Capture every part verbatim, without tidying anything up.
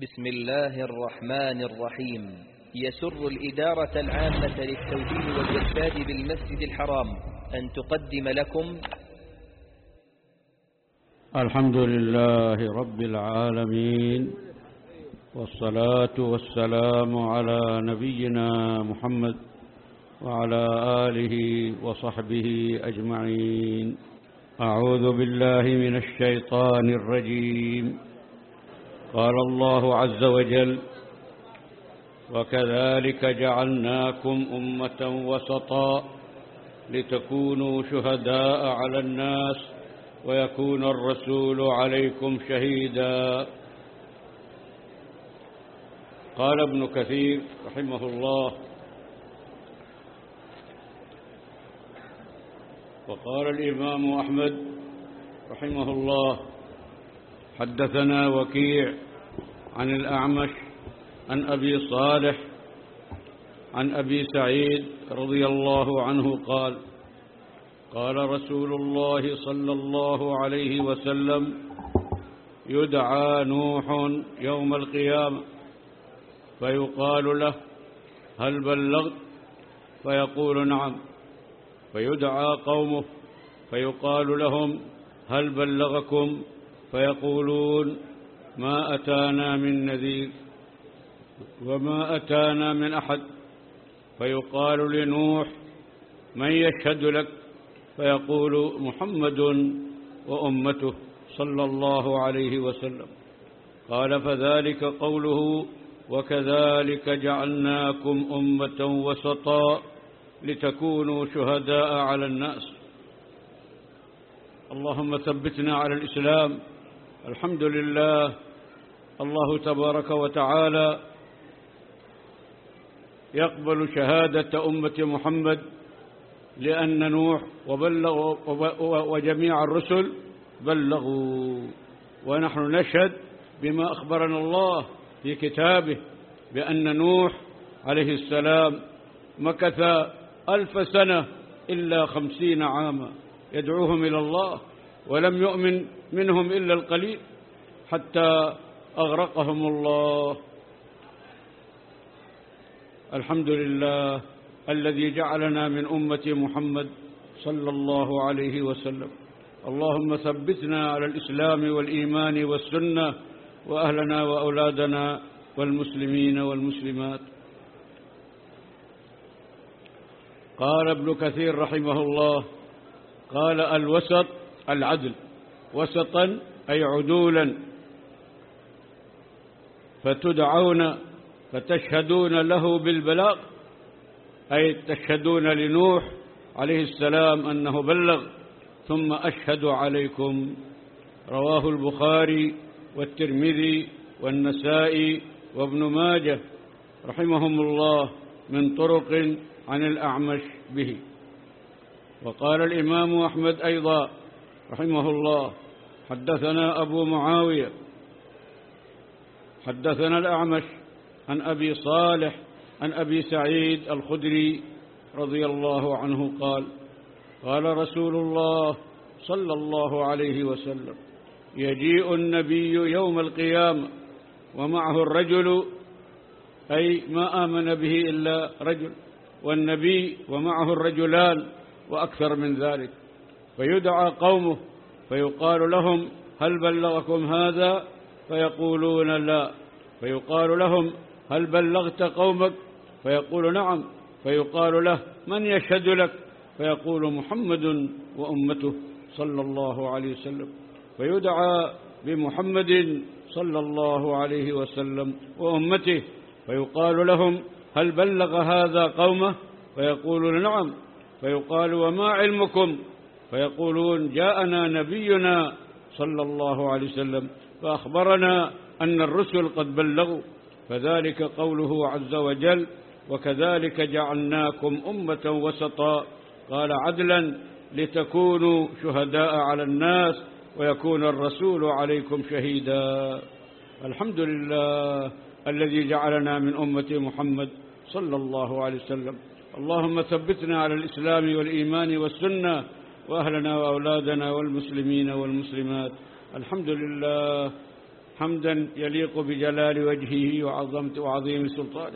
بسم الله الرحمن الرحيم. يسر الإدارة العامة للتوحيد والإرشاد بالمسجد الحرام أن تقدم لكم الحمد لله رب العالمين، والصلاة والسلام على نبينا محمد وعلى آله وصحبه أجمعين. أعوذ بالله من الشيطان الرجيم. قال الله عز وجل: وكذلك جعلناكم أمة وسطا لتكونوا شهداء على الناس ويكون الرسول عليكم شهيدا. قال ابن كثير رحمه الله: وقال الإمام أحمد رحمه الله: حدثنا وكيع عن الأعمش عن أبي صالح عن أبي سعيد رضي الله عنه قال: قال رسول الله صلى الله عليه وسلم: يدعى نوح يوم القيامة فيقال له: هل بلغت؟ فيقول: نعم. فيدعى قومه فيقال لهم: هل بلغكم؟ فيقولون: ما أتانا من نذير وما أتانا من أحد. فيقال لنوح: من يشهد لك؟ فيقول: محمد وأمته صلى الله عليه وسلم. قال: فذلك قوله: وكذلك جعلناكم أمة وسطا لتكونوا شهداء على الناس. اللهم ثبتنا على الإسلام. الحمد لله. الله تبارك وتعالى يقبل شهادة أمة محمد لأن نوح وبلغ وجميع الرسل بلغوا، ونحن نشهد بما أخبرنا الله في كتابه بأن نوح عليه السلام مكث ألف سنة إلا خمسين عاما يدعوهم إلى الله، ولم يؤمن منهم إلا القليل حتى أغرقهم الله. الحمد لله الذي جعلنا من أمة محمد صلى الله عليه وسلم. اللهم ثبتنا على الإسلام والإيمان والسنة، وأهلنا وأولادنا والمسلمين والمسلمات. قال ابن كثير رحمه الله: قال: الوسط العدل، وسطا أي عدولا، فتدعون فتشهدون له بالبلاغ، أي تشهدون لنوح عليه السلام أنه بلغ، ثم أشهد عليكم. رواه البخاري والترمذي والنسائي وابن ماجه رحمهم الله من طرق عن الأعمش به. وقال الإمام أحمد أيضا رحمه الله: حدثنا أبو معاوية حدثنا الأعمش عن أبي صالح عن أبي سعيد الخدري رضي الله عنه قال: قال رسول الله صلى الله عليه وسلم: يجيء النبي يوم القيامة ومعه الرجل، أي ما آمن به إلا رجل، والنبي ومعه الرجلان وأكثر من ذلك. فيدعى قومه فيقال لهم: هل بلغكم هذا؟ فيقولون: لا. فيقال لهم: هل بلغت قومك؟ فيقول: نعم. فيقال له: من يشهد لك؟ فيقول: محمد وأمته صلى الله عليه وسلم. فيدعى بمحمد صلى الله عليه وسلم وأمته، فيقال لهم: هل بلغ هذا قومه؟ فيقولون: نعم. فيقال: وما علمكم؟ فيقولون: جاءنا نبينا صلى الله عليه وسلم فأخبرنا أن الرسل قد بلغوا. فذلك قوله عز وجل: وكذلك جعلناكم أمة وسطا. قال: عدلا لتكونوا شهداء على الناس ويكون الرسول عليكم شهيدا. الحمد لله الذي جعلنا من أمة محمد صلى الله عليه وسلم. اللهم ثبتنا على الإسلام والإيمان والسنة، وأهلنا وأولادنا والمسلمين والمسلمات. الحمد لله حمدا يليق بجلال وجهه وعظمته وعظيم سلطانه.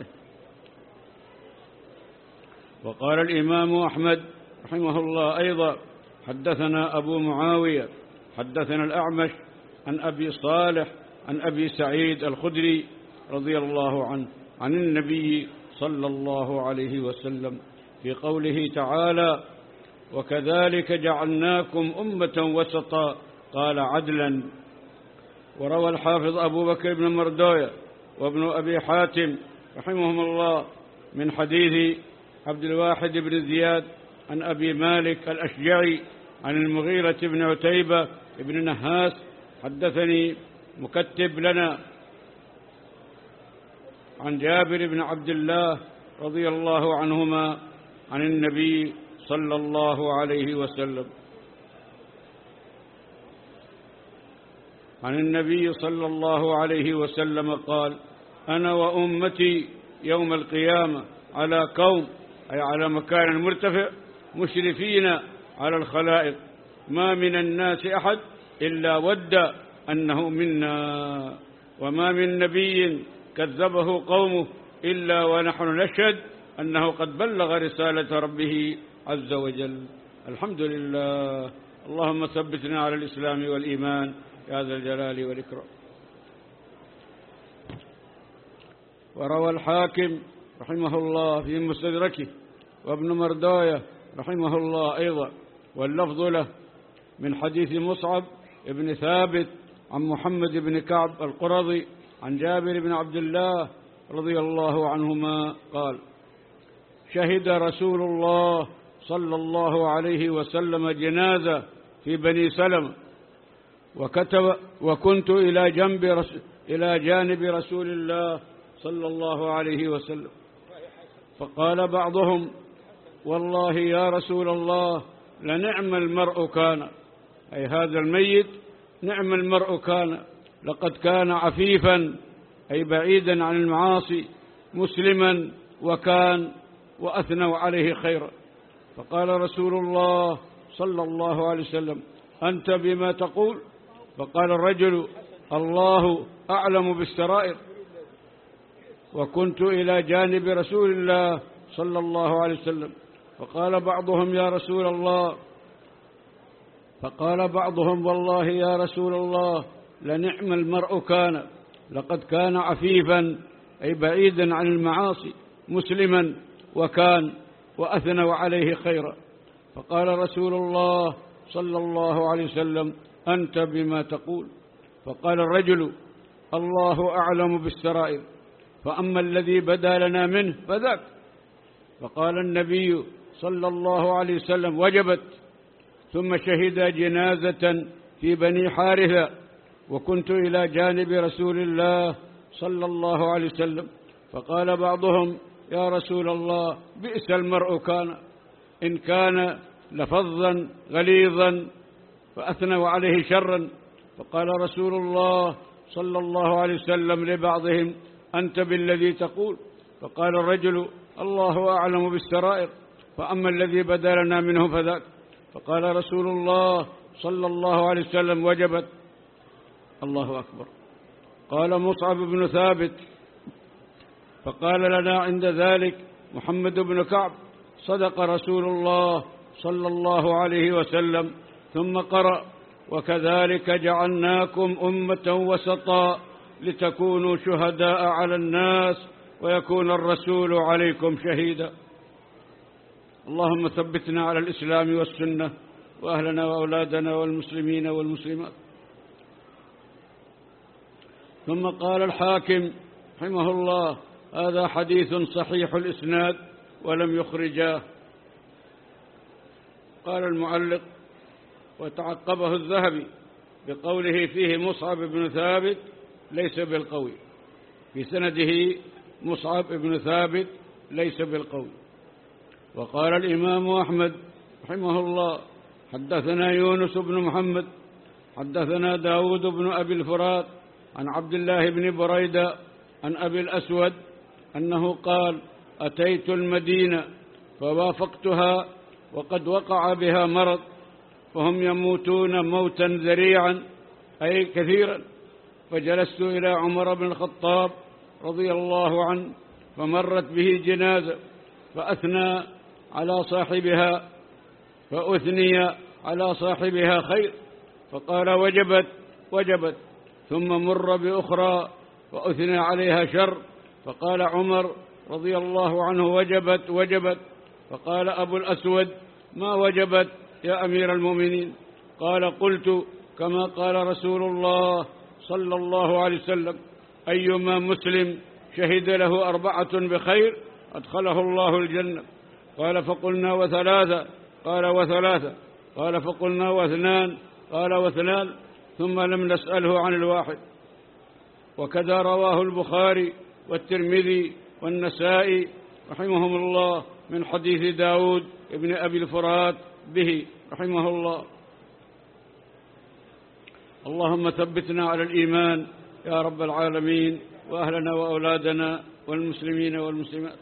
وقال الإمام أحمد رحمه الله أيضا: حدثنا أبو معاوية حدثنا الأعمش عن أبي صالح عن أبي سعيد الخدري رضي الله عنه عن النبي صلى الله عليه وسلم في قوله تعالى: وكذلك جعلناكم أمة وسطا، قال عدلا. وروى الحافظ أبو بكر بن مردوية وابن أبي حاتم رحمهم الله من حديث عبد الواحد بن زياد عن أبي مالك الأشجعي عن المغيرة بن عتيبة بن نهاس: حدثني مكتب لنا عن جابر بن عبد الله رضي الله عنهما عن النبي صلى الله عليه وسلم عن النبي صلى الله عليه وسلم قال: أنا وأمتي يوم القيامة على قوم، أي على مكان مرتفع، مشرفين على الخلائق، ما من الناس أحد إلا ود أنه منا، وما من نبي كذبه قومه إلا ونحن نشهد أنه قد بلغ رسالة ربه عز وجل. الحمد لله. اللهم ثبتنا على الإسلام والإيمان يا ذا الجلال والإكرام. وروى الحاكم رحمه الله في مستدركه وابن مردوية رحمه الله أيضا واللفظ له من حديث مصعب بن ثابت عن محمد بن كعب القرظي عن جابر بن عبد الله رضي الله عنهما قال: شهد رسول الله صلى الله عليه وسلم جنازة في بني سلمة، وكتب وكنت إلى جنب رسول إلى جانب رسول الله صلى الله عليه وسلم، فقال بعضهم: والله يا رسول الله لنعم المرء كان، أي هذا الميت نعم المرء كان، لقد كان عفيفا، أي بعيدا عن المعاصي، مسلما، وكان، وأثنوا عليه خيرا. فقال رسول الله صلى الله عليه وسلم: أنت بما تقول؟ فقال الرجل: الله أعلم بالسرائر. وكنت إلى جانب رسول الله صلى الله عليه وسلم، فقال بعضهم: يا رسول الله فقال بعضهم: والله يا رسول الله لنعم المرء كان، لقد كان عفيفا، أي بعيدا عن المعاصي، مسلما، وكان، وأثنوا عليه خيرا. فقال رسول الله صلى الله عليه وسلم: أنت بما تقول؟ فقال الرجل: الله أعلم بالسرائر، فأما الذي بدا لنا منه فذاك. فقال النبي صلى الله عليه وسلم: وجبت. ثم شهد جنازة في بني حارثة، وكنت إلى جانب رسول الله صلى الله عليه وسلم، فقال بعضهم: يا رسول الله بئس المرء كان، إن كان لفظا غليظا، فأثنوا عليه شرا. فقال رسول الله صلى الله عليه وسلم لبعضهم: أنت بالذي تقول؟ فقال الرجل: الله أعلم بالسرائر، فأما الذي بدا لنا منه فذاك. فقال رسول الله صلى الله عليه وسلم: وجبت. الله أكبر. قال مصعب بن ثابت: فقال لنا عند ذلك محمد بن كعب: صدق رسول الله صلى الله عليه وسلم. ثم قرأ: وكذلك جعلناكم أمة وسطا لتكونوا شهداء على الناس ويكون الرسول عليكم شهيدا. اللهم ثبتنا على الإسلام والسنة، وأهلنا وأولادنا والمسلمين والمسلمات. ثم قال الحاكم رحمه الله: هذا حديث صحيح الإسناد ولم يخرجاه. قال المعلق: وتعقبه الذهبي بقوله فيه مصعب بن ثابت ليس بالقوي، في سنده مصعب بن ثابت ليس بالقوي. وقال الإمام أحمد رحمه الله: حدثنا يونس بن محمد حدثنا داود بن أبي الفرات عن عبد الله بن بريدة عن أبي الأسود أنه قال: أتيت المدينة فوافقتها وقد وقع بها مرض، فهم يموتون موتا ذريعا، أي كثيرا، فجلست إلى عمر بن الخطاب رضي الله عنه، فمرت به جنازة فأثنى على صاحبها فأثني على صاحبها خير، فقال وجبت وجبت، ثم مر بأخرى فأثنى عليها شر، فقال عمر رضي الله عنه وجبت وجبت، فقال أبو الأسود ما وجبت يا أمير المؤمنين؟ قال قلت كما قال رسول الله صلى الله عليه وسلم أيما مسلم شهد له أربعة بخير أدخله الله الجنة. قال فقلنا وثلاثة؟ قال وثلاثة. قال فقلنا واثنان؟ قال واثنان، ثم لم نسأله عن الواحد. وكذا رواه البخاري والترمذي والنسائي رحمهم الله من حديث داود ابن أبي الفرات به رحمه الله. اللهم ثبتنا على الإيمان يا رب العالمين، وأهلنا وأولادنا والمسلمين والمسلمات.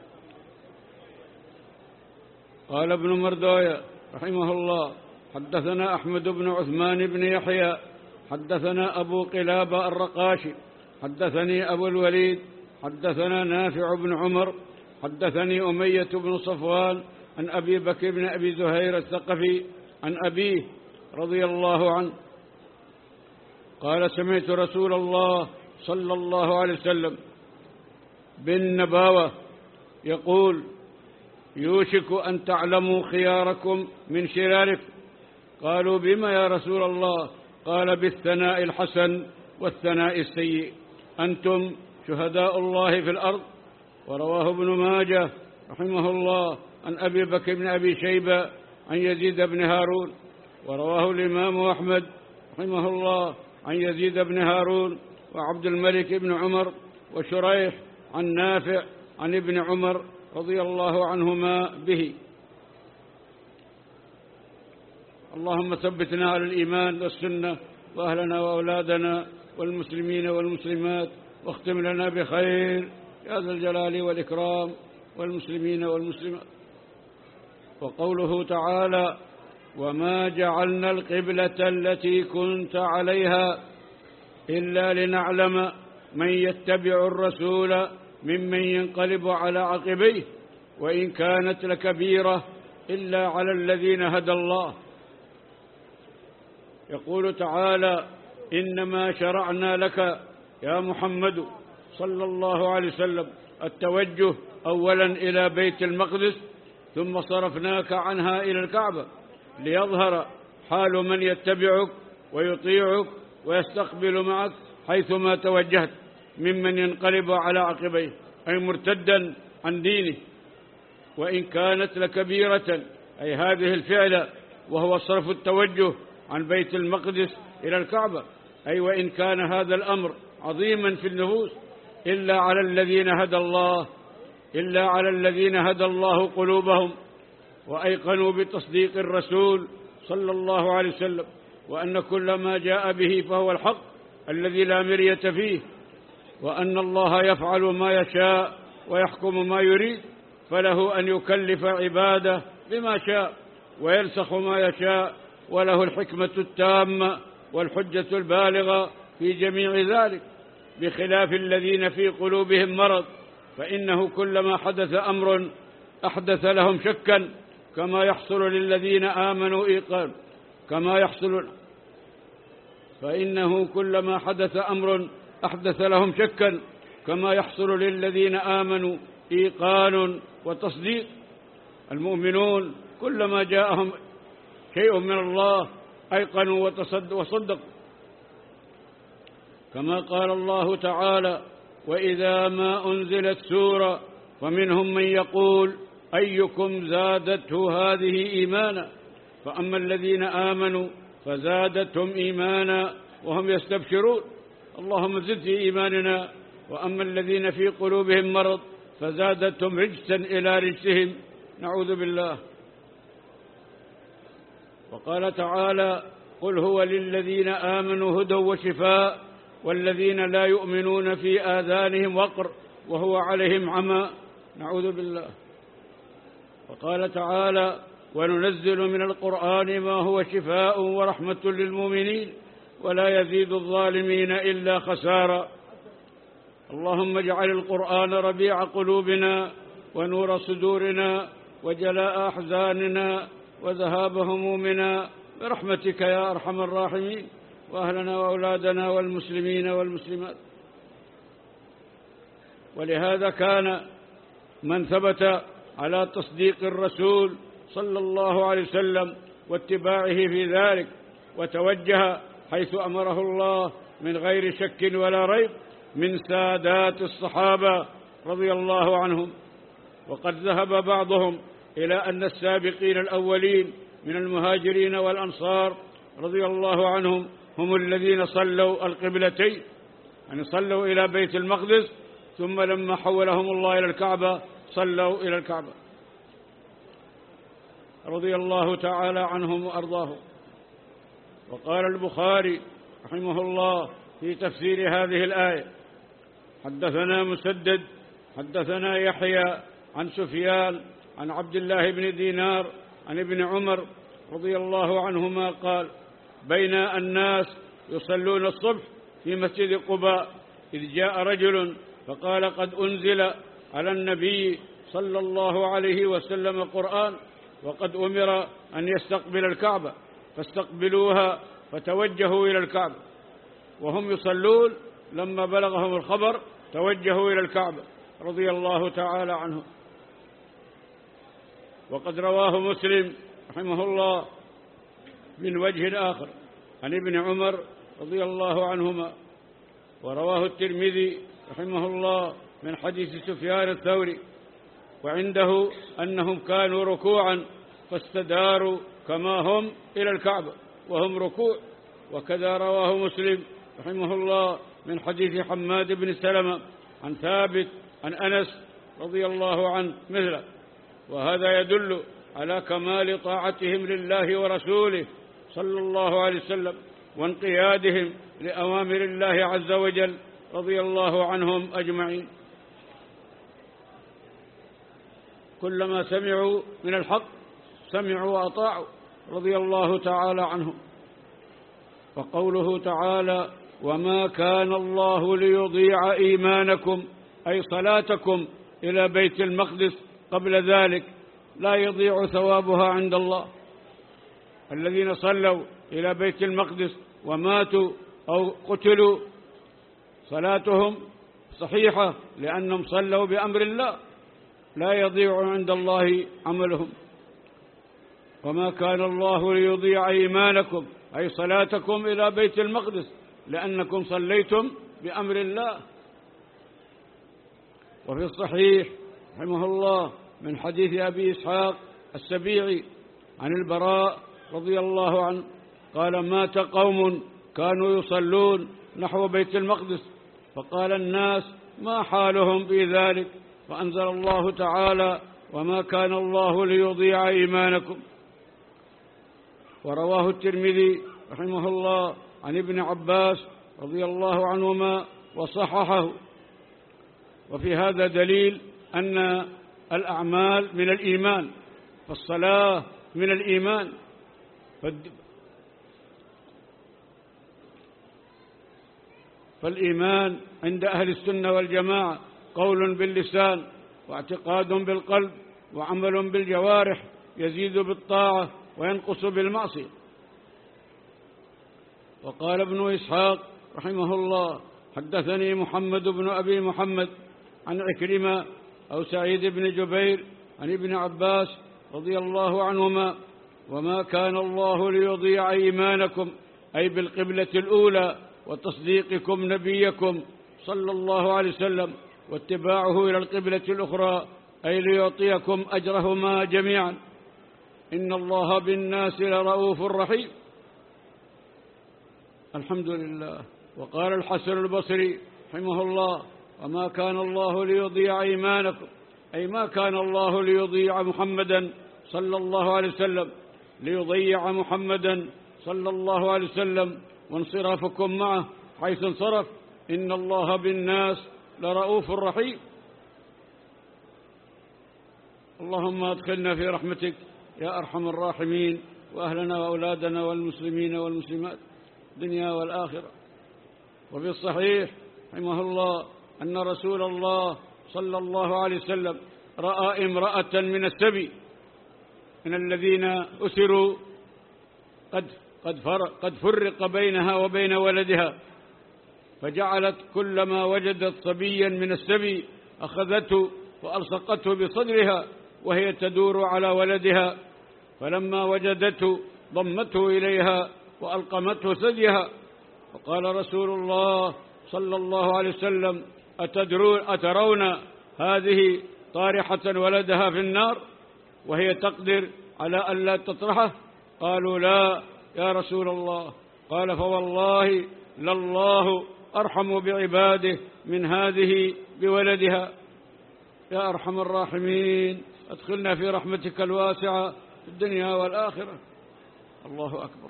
قال ابن مردوية رحمه الله حدثنا أحمد بن عثمان بن يحيى حدثنا أبو قلابة الرقاشي حدثني أبو الوليد حدثنا نافع بن عمر حدثني أمية بن صفوان عن أبي بكر بن أبي زهير الثقفي عن أبيه رضي الله عنه قال سمعت رسول الله صلى الله عليه وسلم بالنباوة يقول يوشك أن تعلموا خياركم من شراركم. قالوا بما يا رسول الله؟ قال بالثناء الحسن والثناء السيء، أنتم شهداء الله في الأرض. ورواه ابن ماجه رحمه الله عن أبي بكر بن أبي شيبة عن يزيد بن هارون. ورواه الإمام أحمد رحمه الله عن يزيد بن هارون وعبد الملك بن عمر وشريح عن نافع عن ابن عمر رضي الله عنهما به. اللهم ثبتنا على الإيمان والسنة وأهلنا وأولادنا والمسلمين والمسلمات، واختم لنا بخير يا ذا الجلال والإكرام والمسلمين والمسلمات. وقوله تعالى وما جعلنا القبلة التي كنت عليها إلا لنعلم من يتبع الرسول ممن ينقلب على عقبيه وإن كانت لكبيرة إلا على الذين هدى الله. يقول تعالى إنما شرعنا لك يا محمد صلى الله عليه وسلم التوجه أولا إلى بيت المقدس ثم صرفناك عنها إلى الكعبة ليظهر حال من يتبعك ويطيعك ويستقبل معك حيثما توجهت ممن ينقلب على عقبيه أي مرتدا عن دينه وإن كانت لكبيرة، أي هذه الفعلة وهو صرف التوجه عن بيت المقدس إلى الكعبة، أي وإن كان هذا الأمر عظيما في النفوس إلا على الذين هدى الله إلا على الذين هدى الله قلوبهم وأيقنوا بتصديق الرسول صلى الله عليه وسلم وأن كل ما جاء به فهو الحق الذي لا مرية فيه، وأن الله يفعل ما يشاء ويحكم ما يريد، فله أن يكلف عباده بما شاء وينسخ ما يشاء، وله الحكمة التامة والحجة البالغة في جميع ذلك، بخلاف الذين في قلوبهم مرض فإنه كلما حدث أمر أحدث لهم شكا كما يحصل للذين آمنوا إيقان كما يحصل فإنه كلما حدث أمر أحدث لهم شكا كما يحصل للذين آمنوا إيقان وتصديق. المؤمنون كلما جاءهم شيء من الله أيقنوا وصدقوا، كما قال الله تعالى وإذا ما أنزلت سورة فمنهم من يقول أيكم زادته هذه إيمانا، فأما الذين آمنوا فزادتهم إيمانا وهم يستبشرون اللهم زد في إيماننا، وأما الذين في قلوبهم مرض فزادتهم رجسا إلى رجسهم نعوذ بالله. وقال تعالى قل هو للذين آمنوا هدى وشفاء والذين لا يؤمنون في آذانهم وقر وهو عليهم عمى نعوذ بالله. وقال تعالى وننزل من القرآن ما هو شفاء ورحمة للمؤمنين ولا يزيد الظالمين إلا خسارا. اللهم اجعل القرآن ربيع قلوبنا ونور صدورنا وجلاء أحزاننا وذهاب همومنا برحمتك يا أرحم الراحمين، وأهلنا وأولادنا والمسلمين والمسلمات. ولهذا كان من ثبت على تصديق الرسول صلى الله عليه وسلم واتباعه في ذلك وتوجه حيث أمره الله من غير شك ولا ريب من سادات الصحابة رضي الله عنهم. وقد ذهب بعضهم إلى أن السابقين الأولين من المهاجرين والأنصار رضي الله عنهم هم الذين صلوا القبلتين، يعني صلوا إلى بيت المقدس ثم لما حولهم الله إلى الكعبة صلوا إلى الكعبة رضي الله تعالى عنهم وأرضاهم. وقال البخاري رحمه الله في تفسير هذه الآية: حدثنا مسدد حدثنا يحيى عن سفيان عن عبد الله بن دينار عن ابن عمر رضي الله عنهما قال: بين الناس يصلون الصبح في مسجد قباء إذ جاء رجل فقال: قد أنزل على النبي صلى الله عليه وسلم قرآن وقد أمر أن يستقبل الكعبة فاستقبلوها فتوجهوا إلى الكعبة. وهم يصلون لما بلغهم الخبر توجهوا إلى الكعبة رضي الله تعالى عنهم. وقد رواه مسلم رحمه الله من وجه آخر عن ابن عمر رضي الله عنهما، ورواه الترمذي رحمه الله من حديث سفيان الثوري، وعنده أنهم كانوا ركوعا فاستداروا كما هم إلى الكعبة وهم ركوع. وكذا رواه مسلم رحمه الله من حديث حماد بن سلمة عن ثابت عن أنس رضي الله عنه مثله. وهذا يدل على كمال طاعتهم لله ورسوله صلى الله عليه وسلم وانقيادهم لأوامر الله عز وجل رضي الله عنهم أجمعين. كلما سمعوا من الحق سمعوا وأطاعوا رضي الله تعالى عنهم. وقوله تعالى: وما كان الله ليضيع إيمانكم أي صلاتكم إلى بيت المقدس قبل ذلك لا يضيع ثوابها عند الله. الذين صلوا إلى بيت المقدس وماتوا أو قتلوا صلاتهم صحيحة لأنهم صلوا بأمر الله، لا يضيع عند الله عملهم. وما كان الله ليضيع إيمانكم أي صلاتكم إلى بيت المقدس لأنكم صليتم بأمر الله. وفي الصحيح رحمه الله من حديث أبي إسحاق السبيعي عن البراء رضي الله عنه قال: مات قوم كانوا يصلون نحو بيت المقدس فقال الناس: ما حالهم في ذلك؟ فأنزل الله تعالى: وما كان الله ليضيع إيمانكم. ورواه الترمذي رحمه الله عن ابن عباس رضي الله عنهما وصححه. وفي هذا دليل أن الأعمال من الإيمان، فالصلاة من الإيمان. فالإيمان عند أهل السنة والجماعة قول باللسان واعتقاد بالقلب وعمل بالجوارح، يزيد بالطاعة وينقص بالمعصية. وقال ابن إسحاق رحمه الله: حدثني محمد بن أبي محمد عن عكرمة أو سعيد بن جبير عن ابن عباس رضي الله عنهما: وما كان الله ليضيع إيمانكم أي بالقبلة الأولى وتصديقكم نبيكم صلى الله عليه وسلم واتباعه إلى القبلة الأخرى أي ليعطيكم أجرهما جميعا. إن الله بالناس لرؤوف رحيم. الحمد لله. وقال الحسن البصري رحمه الله: وما كان الله ليضيع إيمانكم أي ما كان الله ليضيع محمدا صلى الله عليه وسلم ليضيع محمدا صلى الله عليه وسلم وانصرافكم معه حيث انصرف. إن الله بالناس لرؤوف رحيم. اللهم أدخلنا في رحمتك يا أرحم الراحمين، وأهلنا وأولادنا والمسلمين والمسلمات. الدنيا والآخرة. وفي الصحيح رحمه الله أن رسول الله صلى الله عليه وسلم رأى امرأة من السبي من الذين أسروا قد قد قد فرق بينها وبين ولدها، فجعلت كلما وجدت صبيا من السبي أخذته وألصقته بصدرها وهي تدور على ولدها، فلما وجدته ضمته إليها وألقمته ثديها. وقال رسول الله صلى الله عليه وسلم: أترون هذه طارحة ولدها في النار وهي تقدر على أن لا تطرحه؟ قالوا: لا يا رسول الله. قال: فوالله لله أرحم بعباده من هذه بولدها. يا أرحم الراحمين، أدخلنا في رحمتك الواسعة في الدنيا والآخرة. الله أكبر.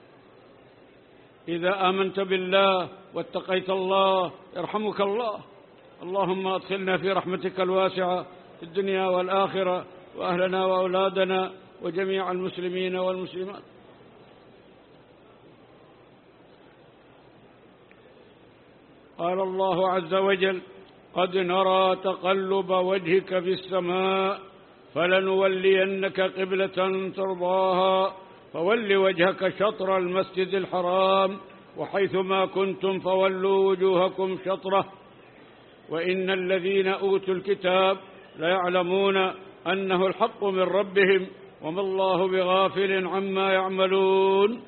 إذا آمنت بالله واتقيت الله يرحمك الله. اللهم أدخلنا في رحمتك الواسعة في الدنيا والآخرة، وأهلنا وأولادنا وجميع المسلمين والمسلمات. قال الله عز وجل: قد نرى تقلب وجهك في السماء فلنولينك قبلة ترضاها فول وجهك شطر المسجد الحرام وحيثما كنتم فولوا وجوهكم شطره وإن الذين أوتوا الكتاب ليعلمون أنه الحق من ربهم وما الله بغافل عما يعملون.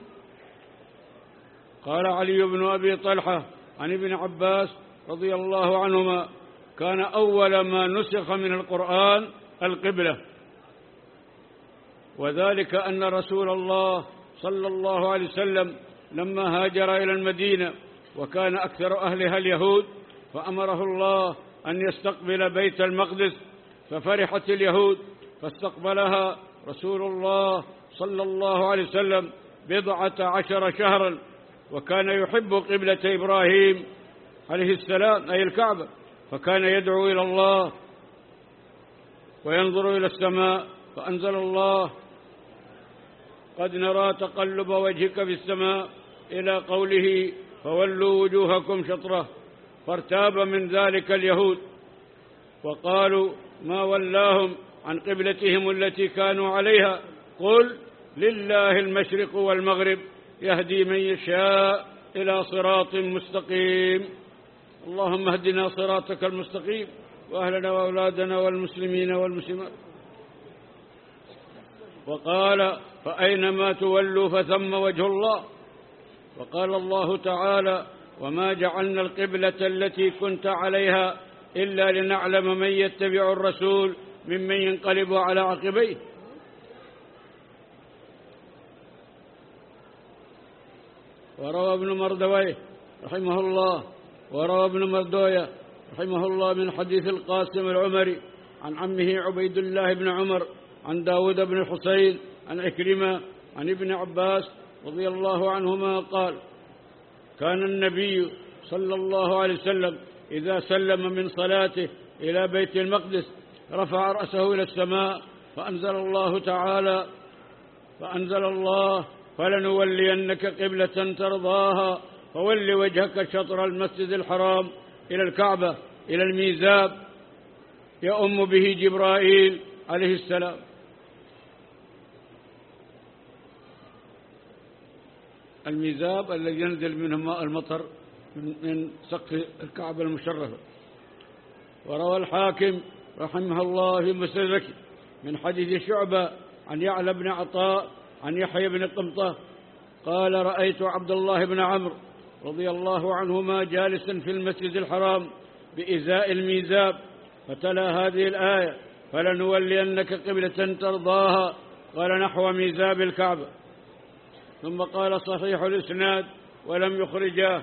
قال علي بن أبي طلحة عن ابن عباس رضي الله عنهما: كان أول ما نسخ من القرآن القبلة، وذلك أن رسول الله صلى الله عليه وسلم لما هاجر إلى المدينة وكان أكثر أهلها اليهود، فأمره الله أن يستقبل بيت المقدس، ففرحت اليهود فاستقبلها رسول الله صلى الله عليه وسلم بضعة عشر شهرا، وكان يحب قبلة إبراهيم عليه السلام أي الكعبة، فكان يدعو إلى الله وينظر إلى السماء، فأنزل الله: قد نرى تقلب وجهك في السماء إلى قوله فولوا وجوهكم شطره، فارتاب من ذلك اليهود وقالوا: ما ولاهم عن قبلتهم التي كانوا عليها؟ قل لله المشرق والمغرب يهدي من يشاء إلى صراط مستقيم. اللهم اهدنا صراطك المستقيم وأهلنا وأولادنا والمسلمين والمسلمات. وقال: فأينما تولوا فثم وجه الله. وقال الله تعالى: وما جعلنا القبلة التي كنت عليها إلا لنعلم من يتبع الرسول ممن ينقلب على عقبيه. وروى ابن مردويه رحمه الله وروى ابن مردويه رحمه الله من حديث القاسم العمري عن عمه عبيد الله بن عمر عن داود بن الحسين عن عكرمة عن ابن عباس رضي الله عنهما قال: كان النبي صلى الله عليه وسلم إذا سلم من صلاته إلى بيت المقدس رفع رأسه إلى السماء فأنزل الله تعالى فأنزل الله: فلنولينك قبلة ترضاها فول وجهك شطر المسجد الحرام إلى الكعبة إلى الميزاب يؤم به جبرائيل عليه السلام. الميزاب الذي ينزل منه ماء المطر من سقف الكعبة المشرفة. وروى الحاكم رحمه الله في مسلمه من حديث شعبة عن يعلى بن عطاء عن يحيى بن قمطة قال: رأيت عبد الله بن عمرو رضي الله عنهما جالسا في المسجد الحرام بإزاء الميزاب فتلا هذه الآية: فلنولينك قبلة ترضاها، قال: نحو ميزاب الكعبة. ثم قال: صحيح الإسناد ولم يخرجاه.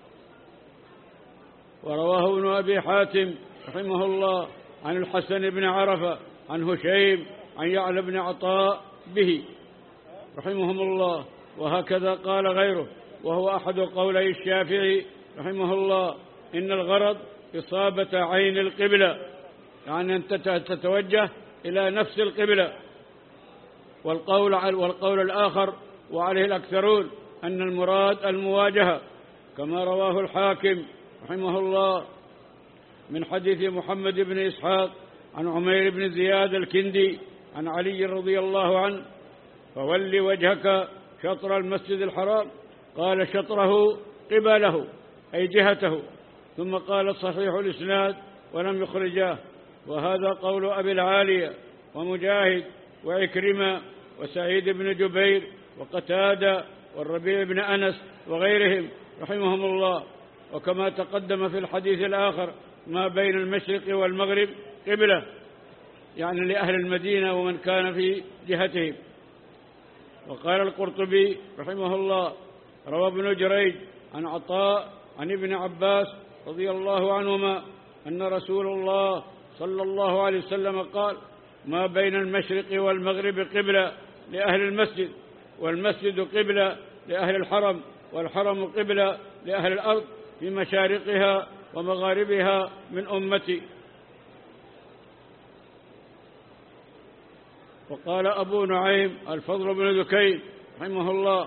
ورواه ابن أبي حاتم رحمه الله عن الحسن بن عرفة عن هشيم عن يعلى بن عطاء به رحمهم الله، وهكذا قال غيره، وهو أحد قولي الشافعي رحمه الله: إن الغرض إصابة عين القبلة، يعني أن تتوجه إلى نفس القبلة. والقول, والقول الآخر وعليه الأكثرون أن المراد المواجهة، كما رواه الحاكم رحمه الله من حديث محمد بن إسحاق عن عمير بن زياد الكندي عن علي رضي الله عنه: فول وجهك شطر المسجد الحرام، قال شطره قبله أي جهته، ثم قال صحيح الإسناد ولم يخرجاه. وهذا قول أبي العالية ومجاهد وعكرمة وسعيد بن جبير وقتادة والربيع بن أنس وغيرهم رحمهم الله. وكما تقدم في الحديث الآخر: ما بين المشرق والمغرب قبلة، يعني لأهل المدينة ومن كان في جهتهم. وقال القرطبي رحمه الله: روى ابن جريج عن عطاء عن ابن عباس رضي الله عنهما أن رسول الله صلى الله عليه وسلم قال: ما بين المشرق والمغرب قبلة لأهل المسجد، والمسجد قبلة لأهل الحرم، والحرم قبلة لأهل الأرض في مشارقها ومغاربها من أمتي. وقال أبو نعيم الفضل بن ذكين رحمه الله: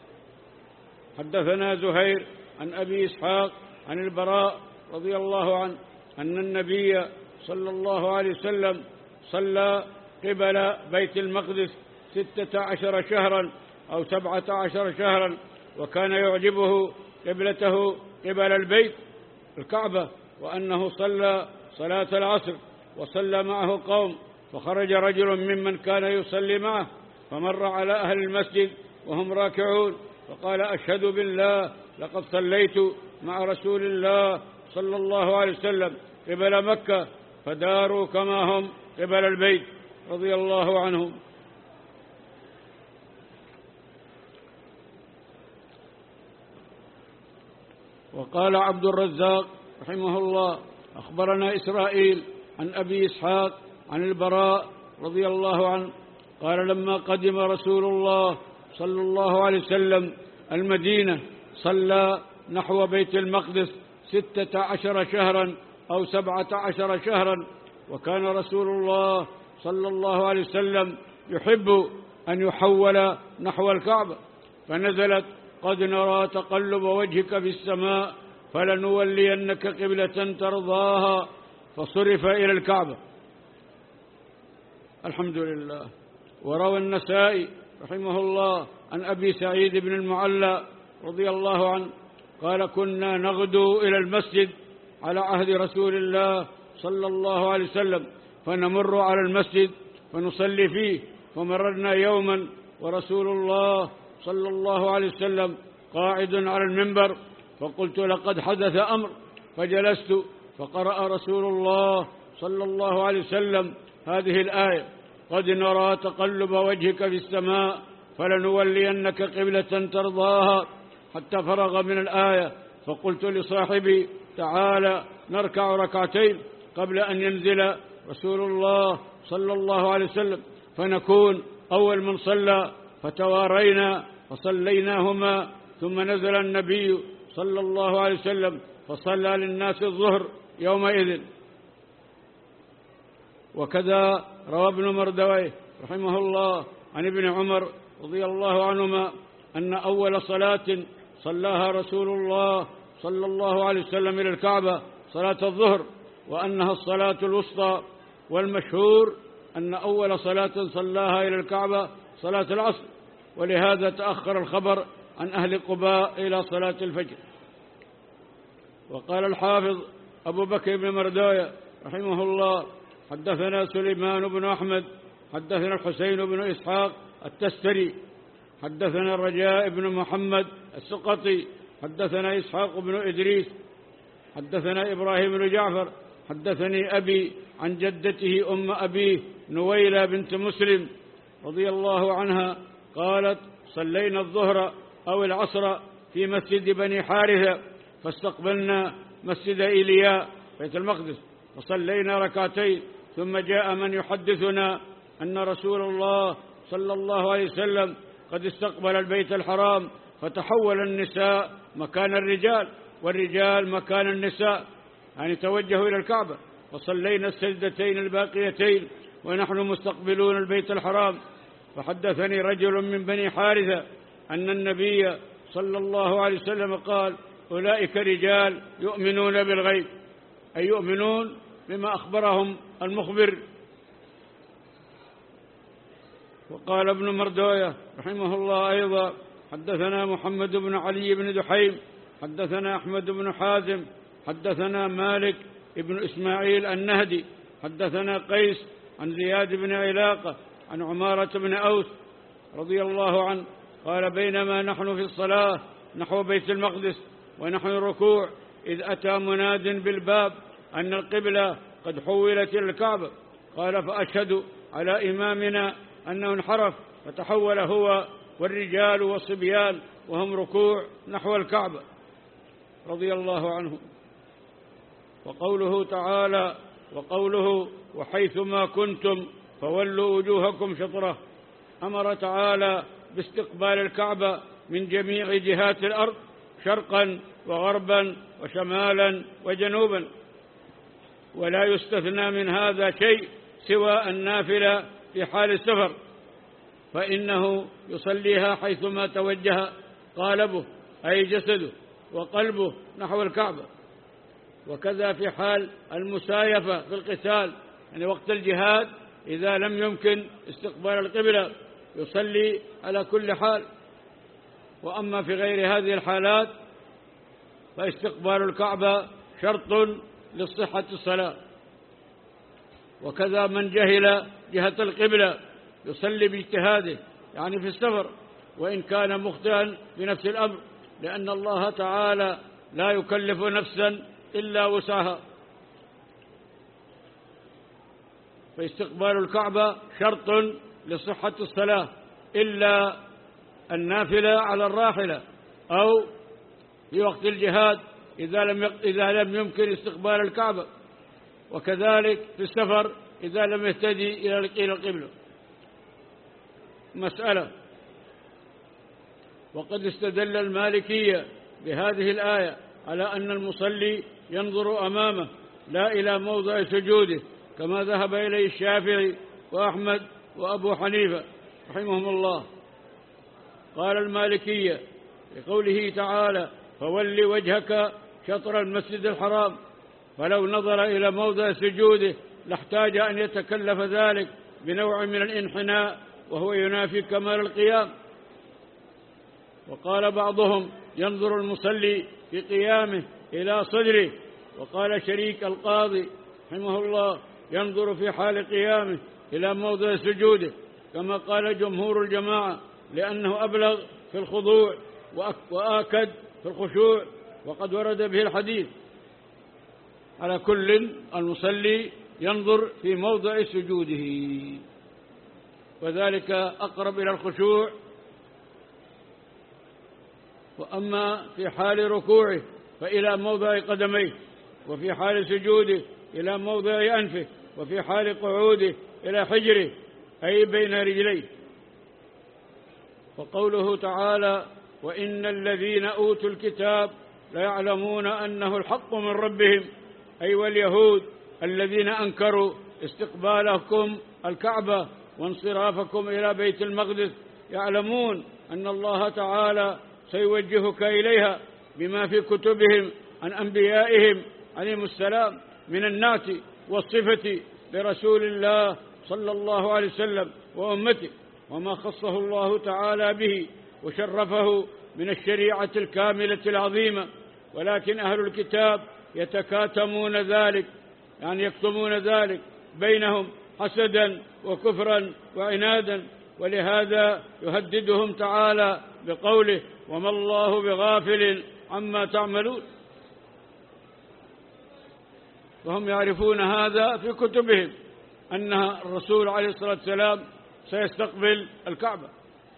حدثنا زهير عن أبي إسحاق عن البراء رضي الله عنه أن النبي صلى الله عليه وسلم صلى قبل بيت المقدس ستة عشر شهرا أو سبعة عشر شهرا، وكان يعجبه قبلته قبل البيت الكعبة، وأنه صلى صلاة العصر وصلى معه قوم، فخرج رجل ممن كان يصلي معه فمر على أهل المسجد وهم راكعون، فقال: أشهد بالله لقد صليت مع رسول الله صلى الله عليه وسلم قبل مكة، فداروا كما هم قبل البيت رضي الله عنهم. وقال عبد الرزاق رحمه الله: أخبرنا إسرائيل عن أبي إسحاق عن البراء رضي الله عنه قال: لما قدم رسول الله صلى الله عليه وسلم المدينة صلى نحو بيت المقدس ستة عشر شهرا أو سبعة عشر شهرا، وكان رسول الله صلى الله عليه وسلم يحب أن يحول نحو الكعبة، فنزلت: قد نرى تقلب وجهك في السماء فلنولينك قبلة ترضاها، فصرف إلى الكعبة. الحمد لله. وروى النسائي رحمه الله عن أبي سعيد بن المعلى رضي الله عنه قال: كنا نغدو إلى المسجد على عهد رسول الله صلى الله عليه وسلم، فنمر على المسجد فنصلي فيه، فمررنا يوما ورسول الله صلى الله عليه وسلم قاعد على المنبر، فقلت: لقد حدث أمر، فجلست، فقرأ رسول الله صلى الله عليه وسلم هذه الآية: قد نرى تقلب وجهك في السماء فلنولينك قبلة ترضاها، حتى فرغ من الآية، فقلت لصاحبي: تعالى نركع ركعتين قبل أن ينزل رسول الله صلى الله عليه وسلم، فنكون أول من صلى، فتوارينا فصليناهما، ثم نزل النبي صلى الله عليه وسلم فصلى للناس الظهر يومئذ. وكذا روى ابن مردويه رحمه الله عن ابن عمر رضي الله عنهما أن أول صلاة صلاها رسول الله صلى الله عليه وسلم إلى الكعبة صلاة الظهر، وأنها الصلاة الوسطى، والمشهور أن أول صلاة صلاها إلى الكعبة صلاة العصر، ولهذا تأخر الخبر عن أهل قباء إلى صلاة الفجر. وقال الحافظ أبو بكر بن مردويه رحمه الله: حدثنا سليمان بن أحمد حدثنا الحسين بن إسحاق التستري حدثنا الرجاء بن محمد السقطي حدثنا إسحاق بن إدريس حدثنا إبراهيم بن جعفر حدثني أبي عن جدته أم أبيه نويلة بنت مسلم رضي الله عنها قالت: صلينا الظهر أو العصر في مسجد بني حارثة، فاستقبلنا مسجد إيلياء بيت المقدس وصلينا ركعتين، ثم جاء من يحدثنا أن رسول الله صلى الله عليه وسلم قد استقبل البيت الحرام، فتحول النساء مكان الرجال والرجال مكان النساء، يعني توجهوا إلى الكعبة، وصلينا السجدتين الباقيتين ونحن مستقبلون البيت الحرام. فحدثني رجل من بني حارثة أن النبي صلى الله عليه وسلم قال: أولئك رجال يؤمنون بالغيب، أي يؤمنون بما أخبرهم المخبر. وقال ابن مردوية رحمه الله أيضا: حدثنا محمد بن علي بن دحيم حدثنا أحمد بن حازم حدثنا مالك ابن إسماعيل النهدي حدثنا قيس عن زياد بن علاقة عن عمارة بن أوس رضي الله عنه قال: بينما نحن في الصلاة نحو بيت المقدس ونحن ركوع إذ أتى مناد بالباب أن القبلة قد حولت إلى الكعبة. قال: فأشهد على إمامنا أنه انحرف فتحول هو والرجال والصبيان وهم ركوع نحو الكعبة رضي الله عنه. وقوله تعالى وقوله: وحيثما كنتم فولوا وجوهكم شطره، أمر تعالى باستقبال الكعبة من جميع جهات الأرض شرقا وغربا وشمالا وجنوبا، ولا يستثنى من هذا شيء سوى النافلة في حال السفر، فإنه يصليها حيثما توجه قالبه أي جسده وقلبه نحو الكعبة. وكذا في حال المسايفة في القتال، يعني وقت الجهاد إذا لم يمكن استقبال القبلة يصلي على كل حال. وأما في غير هذه الحالات فاستقبال الكعبة شرط لصحة الصلاة. وكذا من جهل جهة القبلة يصلي باجتهاده، يعني في السفر، وإن كان مخطئا بنفس الأمر، لأن الله تعالى لا يكلف نفسا إلا وسعها. فاستقبال الكعبة شرط لصحة الصلاة، إلا النافلة على الراحلة أو في وقت الجهاد إذا لم إذا لم يمكن استقبال الكعبة، وكذلك في السفر إذا لم يهتدي إلى القبلة. مسألة: وقد استدل المالكية بهذه الآية على أن المصلي ينظر أمامه لا إلى موضع سجوده، كما ذهب إليه الشافعي وأحمد وأبو حنيفة رحمهم الله. قال المالكية لقوله تعالى: فول وجهك شطر المسجد الحرام، فلو نظر إلى موضع سجوده لاحتاج أن يتكلف ذلك بنوع من الانحناء، وهو ينافي كمال القيام. وقال بعضهم: ينظر المصلي في قيامه إلى صدره. وقال شريك القاضي رحمه الله: ينظر في حال قيامه إلى موضع سجوده، كما قال جمهور الجماعة، لأنه أبلغ في الخضوع وآكد في الخشوع، وقد ورد به الحديث. على كل المصلي ينظر في موضع سجوده، وذلك أقرب إلى الخشوع. وأما في حال ركوعه فإلى موضع قدميه، وفي حال سجوده إلى موضع أنفه، وفي حال قعوده إلى حجره أي بين رجليه. وقوله تعالى: وإن الذين أوتوا الكتاب ليعلمون أنه الحق من ربهم، أي واليهود الذين أنكروا استقبالكم الكعبة وانصرافكم إلى بيت المقدس يعلمون أن الله تعالى سيوجهك إليها بما في كتبهم عن أنبيائهم عليهم السلام من النعت والصفة لرسول الله صلى الله عليه وسلم وأمته، وما خصه الله تعالى به وشرفه من الشريعة الكاملة العظيمة. ولكن أهل الكتاب يتكاتمون ذلك، يعني يكتمون ذلك بينهم حسدا وكفرا وعنادا، ولهذا يهددهم تعالى بقوله: وما الله بغافل عما تعملون. وهم يعرفون هذا في كتبهم أن الرسول عليه الصلاة والسلام سيستقبل الكعبة.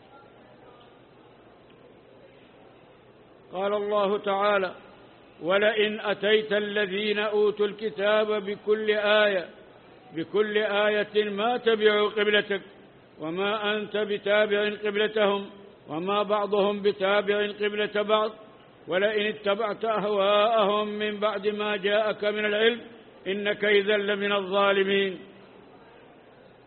قال الله تعالى: ولئن أتيت الذين أوتوا الكتاب بكل آية بكل آية ما تبعوا قبلتك وما أنت بتابع قبلتهم وما بعضهم بتابع قبلة بعض ولئن اتبعت أهواءهم من بعد ما جاءك من العلم إنك إذا لمن الظالمين.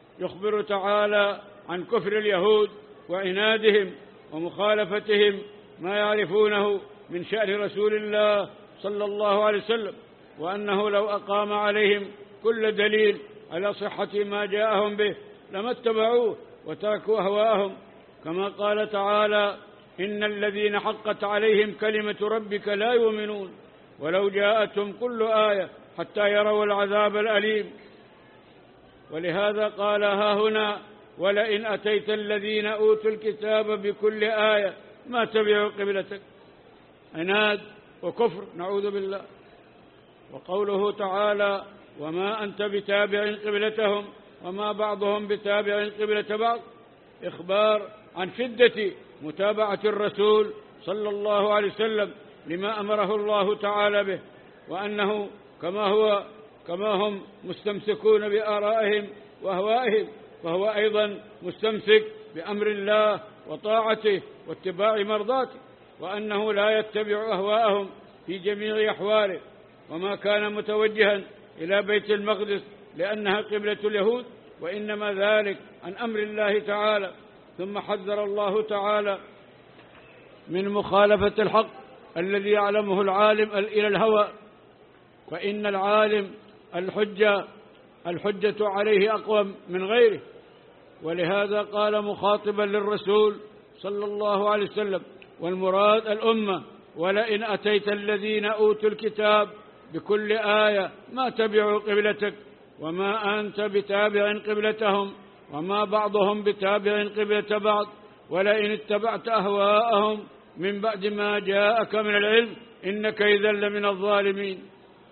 يخبر تعالى عن كفر اليهود وعنادهم ومخالفتهم ما يعرفونه من شأن رسول الله صلى الله عليه وسلم، وأنه لو أقام عليهم كل دليل على صحة ما جاءهم به لما اتبعوه وتركوا أهواءهم، كما قال تعالى: إن الذين حقت عليهم كلمة ربك لا يؤمنون ولو جاءتهم كل آية حتى يروا العذاب الأليم. ولهذا قال ها هنا: ولئن أتيت الذين أوتوا الكتاب بكل آية ما تبعوا قبلتك. عناد وكفر، نعوذ بالله. وقوله تعالى: وما أنت بتابع قبلتهم وما بعضهم بتابع قبلة بعض، إخبار عن شدة متابعة الرسول صلى الله عليه وسلم لما أمره الله تعالى به، وأنه كما هو كما هم مستمسكون بآرائهم وأهوائهم فهو أيضا مستمسك بأمر الله وطاعته واتباع مرضاته، وأنه لا يتبع أهواءهم في جميع أحواله. وما كان متوجها إلى بيت المقدس لأنها قبلة اليهود، وإنما ذلك عن أمر الله تعالى. ثم حذر الله تعالى من مخالفة الحق الذي يعلمه العالم إلى الهوى، فإن العالم الحجة الحجة عليه أقوم من غيره. ولهذا قال مخاطبا للرسول صلى الله عليه وسلم، والمراد الأمة: ولئن أتيت الذين أوتوا الكتاب بكل آية ما تبعوا قبلتك وما أنت بتابع قبلتهم وما بعضهم بتابع قبلة بعض، ولئن اتبعت أهواءهم من بعد ما جاءك من العلم إنك إذا لمن الظالمين.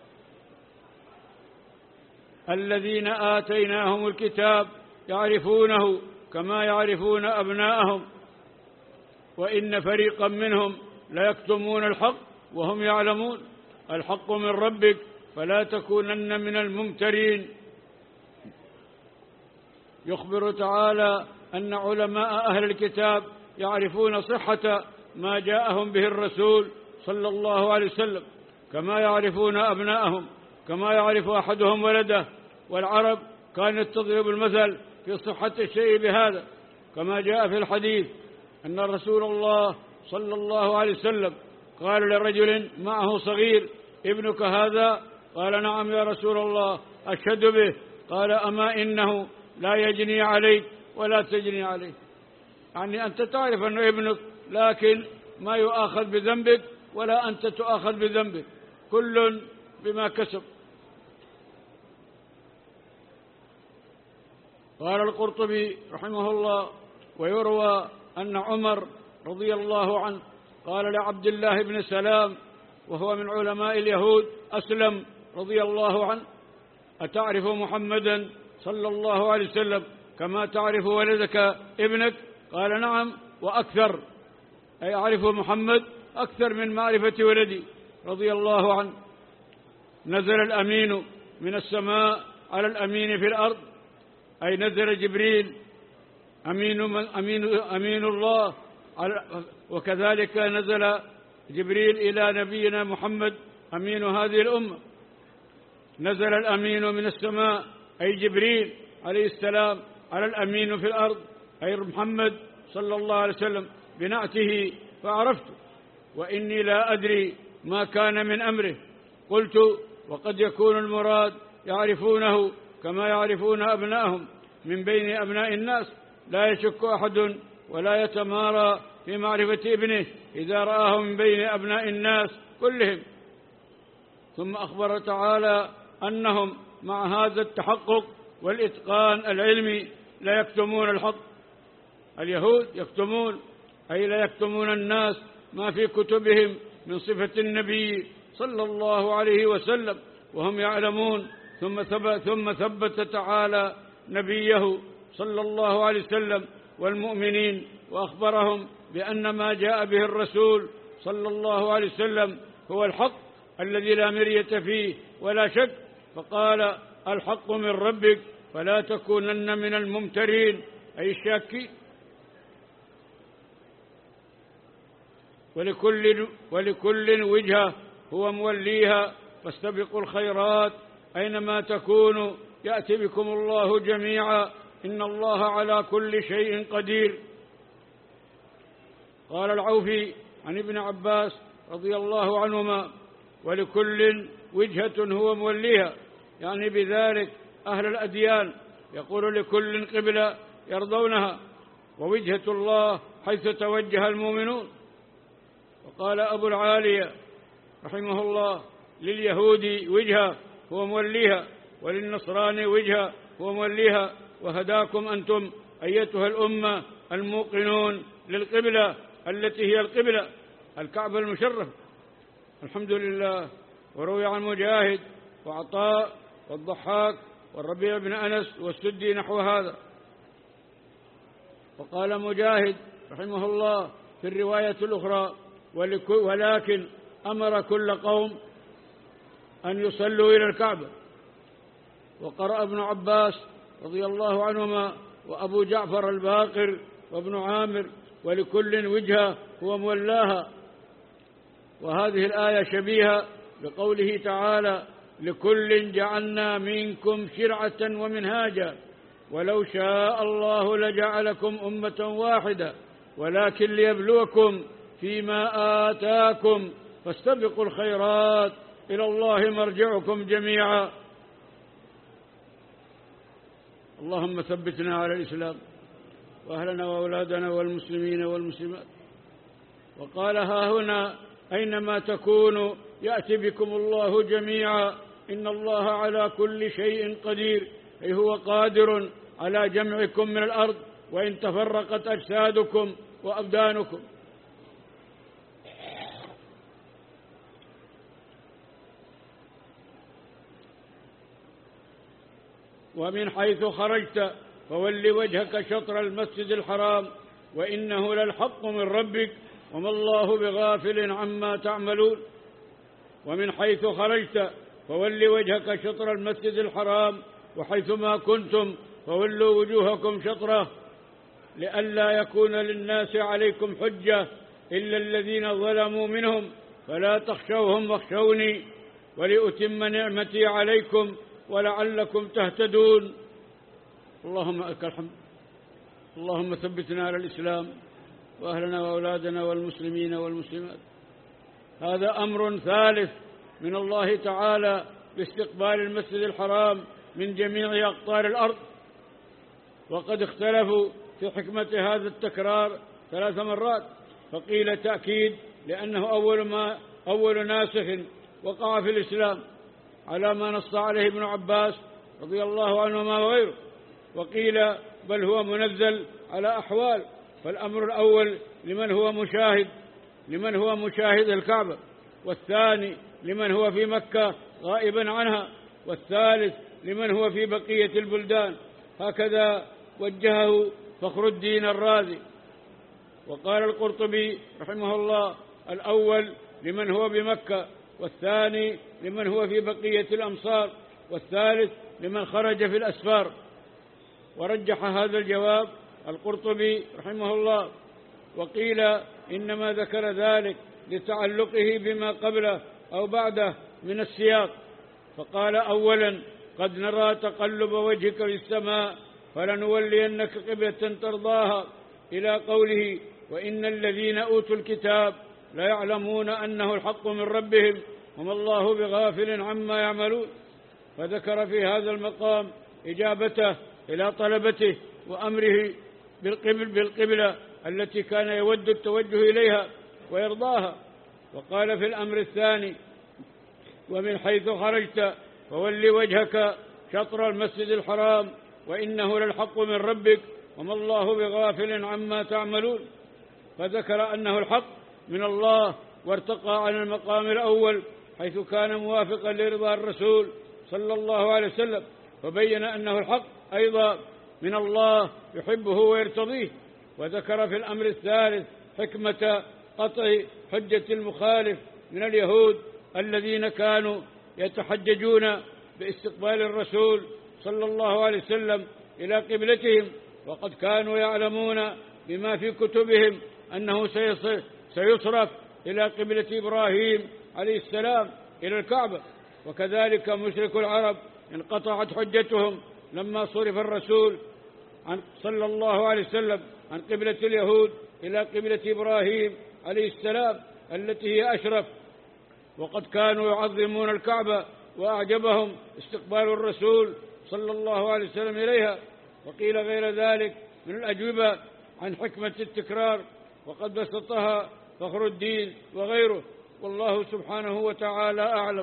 الذين آتيناهم الكتاب يعرفونه كما يعرفون أبناءهم وإن فريقا منهم ليكتمون الحق وهم يعلمون. الحق من ربك فلا تكونن من الممترين. يخبر تعالى أن علماء أهل الكتاب يعرفون صحة ما جاءهم به الرسول صلى الله عليه وسلم كما يعرفون أبناءهم، كما يعرف أحدهم ولده. والعرب كانت تضرب المثل في صحة الشيء بهذا، كما جاء في الحديث أن رسول الله صلى الله عليه وسلم قال لرجل معه صغير: ابنك هذا؟ قال: نعم يا رسول الله، أشهد به. قال: أما إنه لا يجني عليك ولا تجني عليه. يعني أنت تعرف أنه ابنك، لكن ما يؤاخذ بذنبك ولا أنت تؤاخذ بذنبك، كل بما كسب. قال القرطبي رحمه الله: ويروى أن عمر رضي الله عنه قال لعبد الله بن سلام وهو من علماء اليهود أسلم رضي الله عنه: أتعرف محمدا صلى الله عليه وسلم كما تعرف ولدك ابنك؟ قال: نعم وأكثر، أي أعرف محمد أكثر من معرفة ولدي رضي الله عنه. نزل الأمين من السماء على الأمين في الأرض، أي نزل جبريل أمين, أمين, أمين الله، وكذلك نزل جبريل إلى نبينا محمد أمين هذه الأمة. نزل الأمين من السماء أي جبريل عليه السلام على الأمين في الأرض أي محمد صلى الله عليه وسلم بنعته فعرفته، وإني لا أدري ما كان من أمره. قلت: وقد يكون المراد يعرفونه كما يعرفون أبنائهم من بين أبناء الناس، لا يشك أحد ولا يتمارى في معرفة ابنه إذا رآه من بين أبناء الناس كلهم. ثم أخبر تعالى أنهم مع هذا التحقق والإتقان العلمي لا يكتمون الحق. اليهود يكتمون، أي لا يكتمون الناس ما في كتبهم من صفة النبي صلى الله عليه وسلم وهم يعلمون. ثم ثبت, ثم ثبت تعالى نبيه صلى الله عليه وسلم والمؤمنين وأخبرهم بأن ما جاء به الرسول صلى الله عليه وسلم هو الحق الذي لا مرية فيه ولا شك، فقال: الحق من ربك فلا تكونن من الممترين، أي الشاكين. ولكل, ولكل وجهة هو موليها فاستبقوا الخيرات أينما تكونوا يأتي بكم الله جميعا إن الله على كل شيء قدير. قال العوفي عن ابن عباس رضي الله عنهما: ولكل وجهة هو موليها، يعني بذلك أهل الأديان، يقول لكل قبلة يرضونها، ووجهة الله حيث توجه المؤمنون. وقال أبو العالية رحمه الله: لليهود وجهة هو موليها، وللنصراني وجهة هو موليها، وهداكم أنتم أيتها الأمة الموقنون للقبلة التي هي القبلة الكعبة المشرفة. الحمد لله. وروي عن مجاهد وعطاء والضحاك والربيع بن أنس والسدي نحو هذا. وقال مجاهد رحمه الله في الرواية الأخرى: ولكن أمر كل قوم أن يصلوا إلى الكعبة. وقرأ ابن عباس رضي الله عنهما وأبو جعفر الباقر وابن عامر: ولكل وجهة هو مولاها. وهذه الآية شبيهة بقوله تعالى: لكل جعلنا منكم شرعة ومنهاجا ولو شاء الله لجعلكم أمة واحدة ولكن ليبلوكم فيما آتاكم فاستبقوا الخيرات إلى الله مرجعكم جميعا. اللهم ثبتنا على الإسلام وأهلنا وأولادنا والمسلمين والمسلمات. وقال: ها هنا أينما تكونوا يأتي بكم الله جميعا إن الله على كل شيء قدير، أي هو قادر على جمعكم من الأرض وإن تفرقت أجسادكم وأبدانكم. ومن حيث خرجت فول وجهك شطر المسجد الحرام وإنه للحق من ربك وما الله بغافل عما تعملون. ومن حيث خرجت فول وجهك شطر المسجد الحرام وحيثما كنتم فولوا وجوهكم شطره لئلا يكون للناس عليكم حجة إلا الذين ظلموا منهم فلا تخشوهم واخشوني ولأتم نعمتي عليكم ولعلكم تهتدون. اللهم لك الحمد. اللهم ثبتنا على الإسلام وأهلنا وأولادنا والمسلمين والمسلمات. هذا أمر ثالث من الله تعالى باستقبال المسجد الحرام من جميع أقطار الأرض. وقد اختلفوا في حكمة هذا التكرار ثلاث مرات، فقيل تأكيد لأنه أول ما أول ناسخ وقع في الإسلام على ما نص عليه ابن عباس رضي الله عنهما وغيره، وقيل بل هو منزل على أحوال. فالأمر الأول لمن هو مشاهد لمن هو مشاهد الكعبة، والثاني لمن هو في مكة غائبا عنها، والثالث لمن هو في بقية البلدان. هكذا وجهه فخر الدين الرازي. وقال القرطبي رحمه الله: الأول لمن هو بمكة، والثاني لمن هو في بقية الأمصار، والثالث لمن خرج في الأسفار. ورجح هذا الجواب القرطبي رحمه الله. وقيل إنما ذكر ذلك لتعلقه بما قبله أو بعده من السياق، فقال: أولا قد نرى تقلب وجهك في السماء فلنولينك قبلة ترضاها، إلى قوله: وإن الذين أوتوا الكتاب لا يعلمون أنه الحق من ربهم وما الله بغافل عما يعملون. فذكر في هذا المقام إجابته إلى طلبته وأمره بالقبل بالقبلة التي كان يود التوجه إليها ويرضاها. وقال في الأمر الثاني: ومن حيث خرجت فول وجهك شطر المسجد الحرام وإنه للحق من ربك وما الله بغافل عما تعملون. فذكر أنه الحق من الله وارتقى عن المقام الأول حيث كان موافقا لرضا الرسول صلى الله عليه وسلم، فبين أنه الحق أيضا من الله يحبه ويرتضيه. وذكر في الأمر الثالث حكمة قطع حجة المخالف من اليهود الذين كانوا يتحججون باستقبال الرسول صلى الله عليه وسلم إلى قبلتهم، وقد كانوا يعلمون بما في كتبهم أنه سيصرف إلى قبلة إبراهيم عليه السلام إلى الكعبة. وكذلك مشرك العرب انقطعت حجتهم لما صرف الرسول عن صلى الله عليه وسلم عن قبلة اليهود إلى قبلة إبراهيم عليه السلام التي هي أشرف، وقد كانوا يعظمون الكعبة وأعجبهم استقبال الرسول صلى الله عليه وسلم إليها. وقيل غير ذلك من الأجوبة عن حكمة التكرار، وقد بسطها فخر الدين وغيره، والله سبحانه وتعالى أعلم.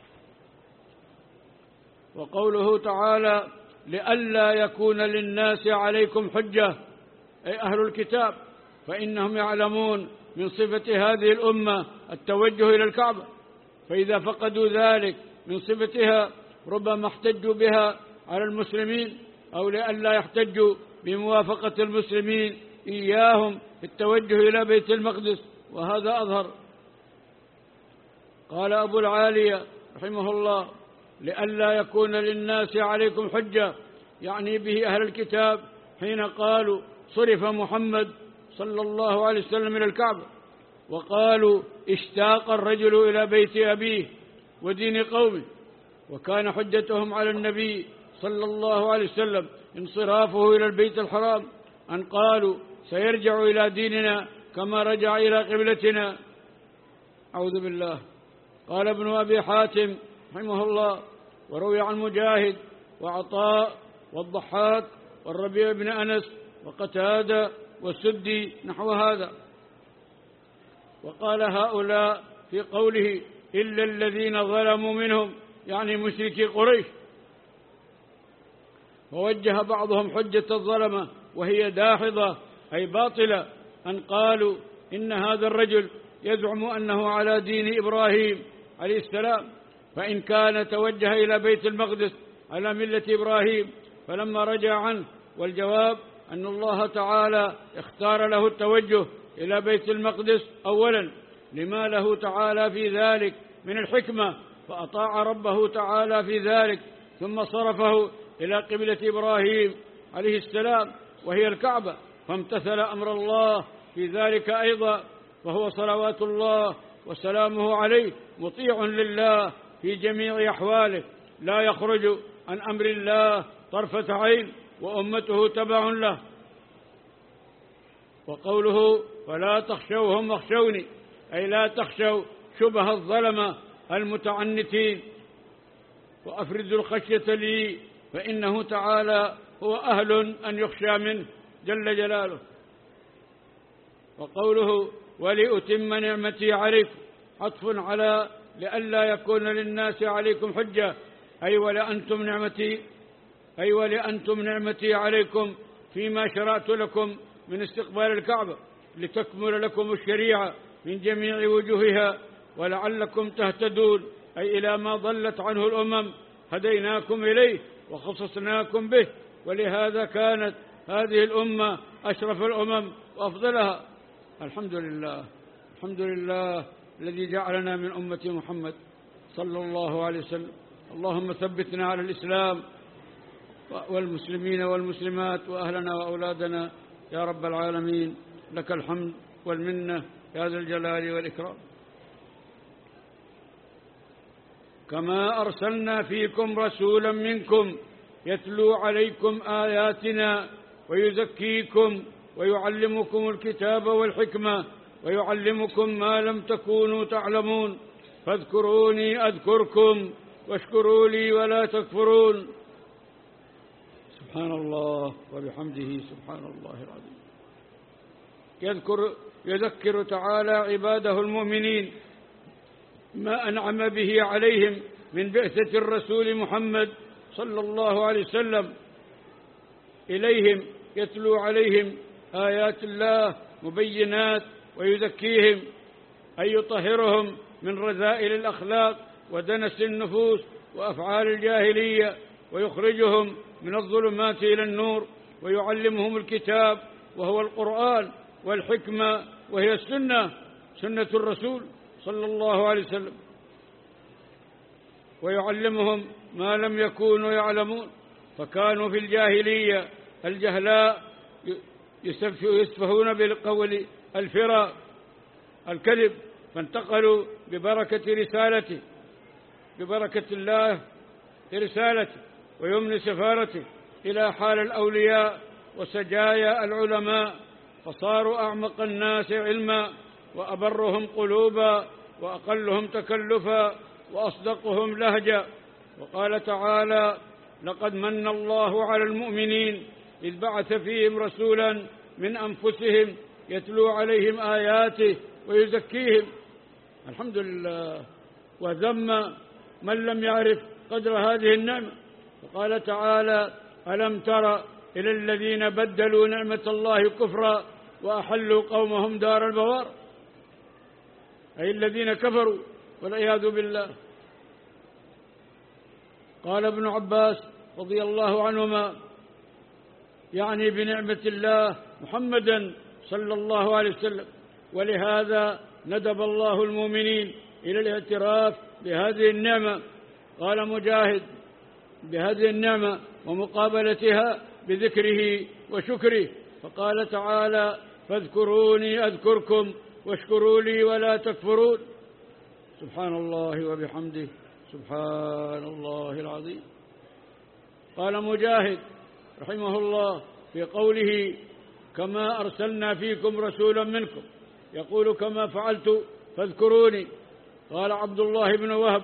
وقوله تعالى: لئلا يكون للناس عليكم حجة، أي أهل الكتاب، فإنهم يعلمون من صفة هذه الأمة التوجه إلى الكعبة، فإذا فقدوا ذلك من صفتها ربما احتجوا بها على المسلمين، أو لئلا يحتجوا بموافقة المسلمين إياهم في التوجه إلى بيت المقدس، وهذا أظهر. قال أبو العالية رحمه الله: لئلا يكون للناس عليكم حجة، يعني به أهل الكتاب حين قالوا صرف محمد صلى الله عليه وسلم إلى الكعبة، وقالوا اشتاق الرجل إلى بيت أبيه ودين قومه، وكان حجتهم على النبي صلى الله عليه وسلم انصرافه إلى البيت الحرام، أن قالوا سيرجع إلى ديننا كما رجع إلى قبلتنا. أعوذ بالله. قال ابن أبي حاتم رحمه الله: وروي عن مجاهد وعطاء والضحاك والربيع بن أنس وقتادة والسدي نحو هذا. وقال هؤلاء في قوله: إلا الذين ظلموا منهم، يعني مشركي قريش. ووجه بعضهم حجة الظلمة وهي داحضة أي باطلة، أن قالوا إن هذا الرجل يزعم أنه على دين إبراهيم عليه السلام، فإن كان توجه إلى بيت المقدس على ملة إبراهيم فلما رجع عنه. والجواب أن الله تعالى اختار له التوجه إلى بيت المقدس أولا لما له تعالى في ذلك من الحكمة، فأطاع ربه تعالى في ذلك، ثم صرفه إلى قبلة إبراهيم عليه السلام وهي الكعبة، فامتثل أمر الله في ذلك أيضا، وهو صلوات الله وسلامه عليه مطيع لله في جميع أحواله، لا يخرج عن أمر الله طرفة عين، وأمته تبع له. وقوله: فلا تخشوهم واخشوني، أي لا تخشوا شبه الظلمة المتعنتين، وأفردوا الخشية لي، فإنه تعالى هو أهل أن يخشى منه جل جلاله. وقوله: ولأتم نعمتي عليكم، عطف على لئلا يكون للناس عليكم حجة، أي ولأنتم نعمتي أي ولأنتم نعمتي عليكم فيما شرعت لكم من استقبال الكعبة، لتكمل لكم الشريعة من جميع وجوهها، ولعلكم تهتدون، أي إلى ما ضلت عنه الأمم هديناكم إليه وخصصناكم به، ولهذا كانت هذه الأمة أشرف الأمم وأفضلها. الحمد لله الحمد لله الذي جعلنا من أمة محمد صلى الله عليه وسلم. اللهم ثبتنا على الإسلام والمسلمين والمسلمات وأهلنا وأولادنا يا رب العالمين، لك الحمد والمنة يا ذا الجلال والإكرام. كما أرسلنا فيكم رسولا منكم يتلو عليكم آياتنا ويزكيكم ويعلمكم الكتاب والحكمة ويعلمكم ما لم تكونوا تعلمون، فاذكروني أذكركم واشكروا لي ولا تكفرون. سبحان الله وبحمده سبحان الله العظيم. يذكر يذكر تعالى عباده المؤمنين ما أنعم به عليهم من بعثة الرسول محمد صلى الله عليه وسلم إليهم، يتلو عليهم آيات الله مبينات ويزكيهم، أي يطهرهم من رذائل الأخلاق ودنس النفوس وأفعال الجاهلية، ويخرجهم من الظلمات إلى النور، ويعلمهم الكتاب وهو القرآن، والحكمة وهي السنة سنة الرسول صلى الله عليه وسلم، ويعلمهم ما لم يكونوا يعلمون، فكانوا في الجاهلية الجهلاء يسفهون بالقول الفرا الكذب، فانتقلوا ببركة رسالته ببركة الله رسالته ويمن سفارته إلى حال الأولياء وسجايا العلماء، فصاروا أعمق الناس علما وأبرهم قلوبا وأقلهم تكلفا وأصدقهم لهجا. وقال تعالى: لقد من الله على المؤمنين إذ بعث فيهم رسولا من أنفسهم يتلو عليهم آياته ويزكيهم. الحمد لله. وذم من لم يعرف قدر هذه النعمة. وقال تعالى: ألم تر إلى الذين بدلوا نعمة الله كفرا وأحلوا قومهم دار البوار، أي الذين كفروا والعياذ بالله. قال ابن عباس رضي الله عنهما يعني بنعمة الله محمدا صلى الله عليه وسلم، ولهذا ندب الله المؤمنين إلى الاعتراف بهذه النعمة. قال مجاهد: بهذه النعمة ومقابلتها بذكره وشكره. فقال تعالى: فاذكروني أذكركم واشكروا لي ولا تكفرون. سبحان الله وبحمده، سبحان الله العظيم. قال مجاهد رحمه الله في قوله: كما أرسلنا فيكم رسولا منكم يقول كما فعلت فاذكروني. قال عبد الله بن وهب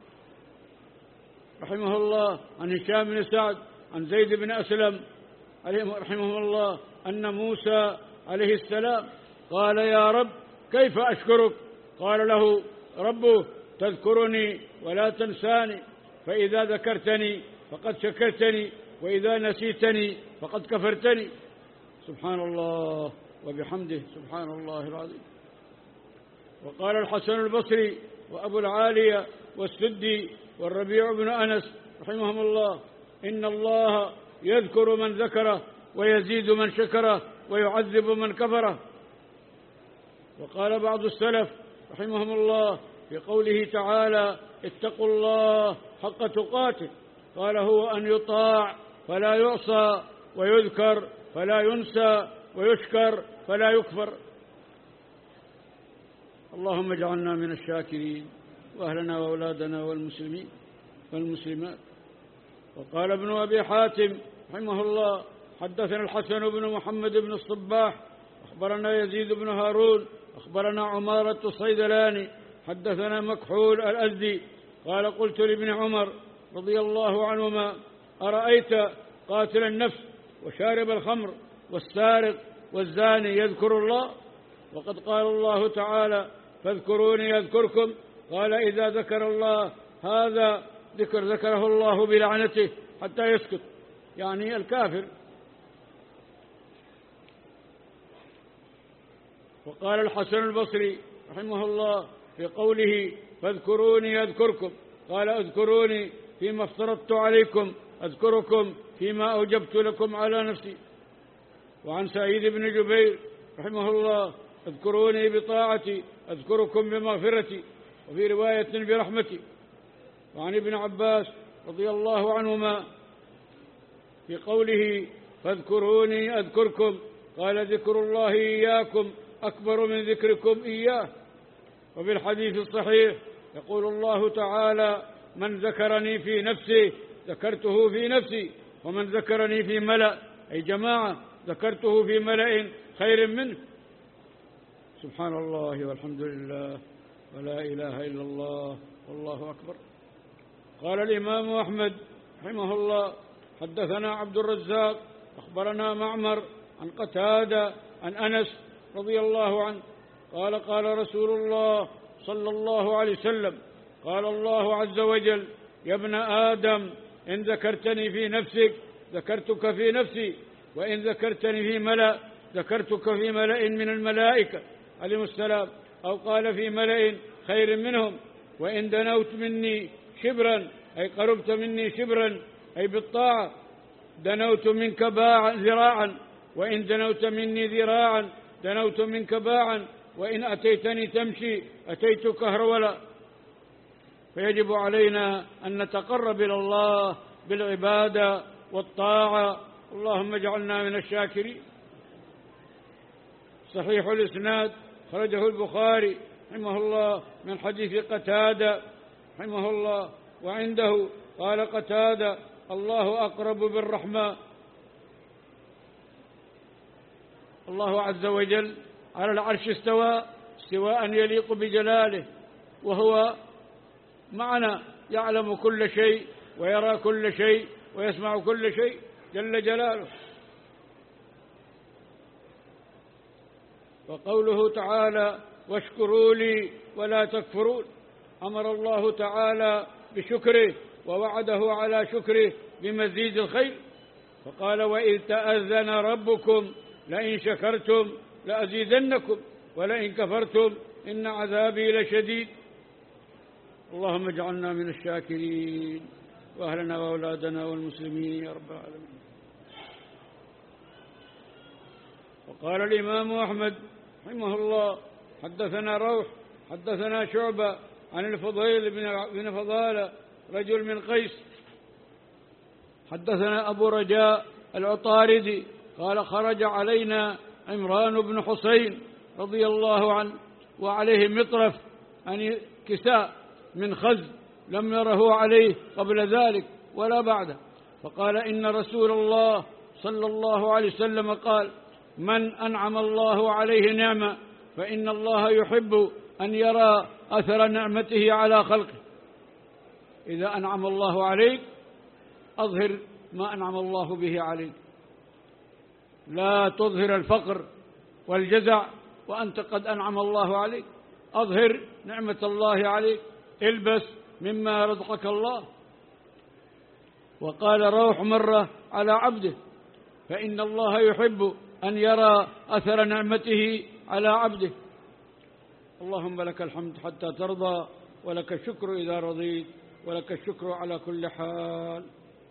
رحمه الله عن هشام بن سعد عن زيد بن أسلم رحمه الله أن موسى عليه السلام قال: يا رب كيف أشكرك؟ قال له ربه: تذكرني ولا تنساني، فإذا ذكرتني فقد شكرتني، وإذا نسيتني فقد كفرتني. سبحان الله وبحمده، سبحان الله العظيم. وقال الحسن البصري وأبو العالية والسدي والربيع بن أنس رحمهم الله: إن الله يذكر من ذكره ويزيد من شكره ويعذب من كفره. وقال بعض السلف رحمهم الله في قوله تعالى: اتقوا الله حق تقاته، قال: هو أن يطاع فلا يعصى، ويذكر فلا ينسى، ويشكر فلا يكفر. اللهم اجعلنا من الشاكرين، وأهلنا وأولادنا والمسلمين والمسلمات. وقال ابن أبي حاتم رحمه الله: حدثنا الحسن بن محمد بن الصباح أخبرنا يزيد بن هارون أخبرنا عمارة الصيدلاني حدثنا مكحول الأزدي قال: قلت لابن عمر رضي الله عنهما: أرأيت قاتل النفس وشارب الخمر والسارق والزاني يذكر الله؟ وقد قال الله تعالى: فاذكروني أذكركم. قال: إذا ذكر الله هذا ذكر ذكره الله بلعنته حتى يسكت، يعني الكافر. وقال الحسن البصري رحمه الله في قوله: فاذكروني أذكركم، قال: اذكروني فيما افترضت عليكم أذكركم فيما أوجبت لكم على نفسي. وعن سعيد بن جبير رحمه الله: اذكروني بطاعتي أذكركم بمغفرتي، وفي رواية برحمتي. وعن ابن عباس رضي الله عنهما في قوله: فاذكروني أذكركم، قال: ذكر الله إياكم أكبر من ذكركم إياه. وفي الحديث الصحيح يقول الله تعالى: من ذكرني في نفسه ذكرته في نفسي، ومن ذكرني في ملأ، أي جماعة، ذكرته في ملأ خير منه. سبحان الله والحمد لله ولا إله إلا الله والله أكبر. قال الإمام أحمد رحمه الله: حدثنا عبد الرزاق أخبرنا معمر عن قتادة عن أنس رضي الله عنه قال: قال رسول الله صلى الله عليه وسلم: قال الله عز وجل: يا ابن آدم إن ذكرتني في نفسك ذكرتك في نفسي، وإن ذكرتني في ملأ ذكرتك في ملأ من الملائكة عليهم السلام، أو قال في ملأ خير منهم. وإن دنوت مني شبرا، أي قربت مني شبرا، أي بالطاعة، دنوت منك باعا ذراعا، وإن دنوت مني ذراعا دنوت منك باعا، وإن أتيتني تمشي أتيتك هرولا. فيجب علينا أن نتقرب إلى الله بالعبادة والطاعة. اللهم اجعلنا من الشاكرين. صحيح الإسناد خرجه البخاري رحمه الله من حديث قتادة رحمه الله، وعنده قال قتادة: الله أقرب بالرحمة. الله عز وجل على العرش استوى استواء يليق بجلاله، وهو معنا يعلم كل شيء ويرى كل شيء ويسمع كل شيء جل جلاله. وقوله تعالى واشكروا لي ولا تكفرون، أمر الله تعالى بشكره ووعده على شكره بمزيد الخير، فقال وإذ تأذن ربكم لئن شكرتم لأزيدنكم ولئن كفرتم إن عذابي لشديد. اللهم اجعلنا من الشاكرين وأهلنا وأولادنا والمسلمين يا رب العالمين. وقال الإمام أحمد رحمه الله حدثنا روح حدثنا شعبة عن الفضيل بن فضالة رجل من قيس حدثنا أبو رجاء العطاردي قال خرج علينا عمران بن حسين رضي الله عنه وعليه مطرف يعني كساء من خز لم يره عليه قبل ذلك ولا بعده، فقال إن رسول الله صلى الله عليه وسلم قال من أنعم الله عليه نعمة فإن الله يحب أن يرى أثر نعمته على خلقه. إذا أنعم الله عليك أظهر ما أنعم الله به عليك، لا تظهر الفقر والجزع وأنت قد أنعم الله عليك، أظهر نعمة الله عليك، البس مما رزقك الله. وقال روح مرة على عبده فإن الله يحب أن يرى أثر نعمته على عبده. اللهم لك الحمد حتى ترضى ولك الشكر إذا رضيت ولك الشكر على كل حال.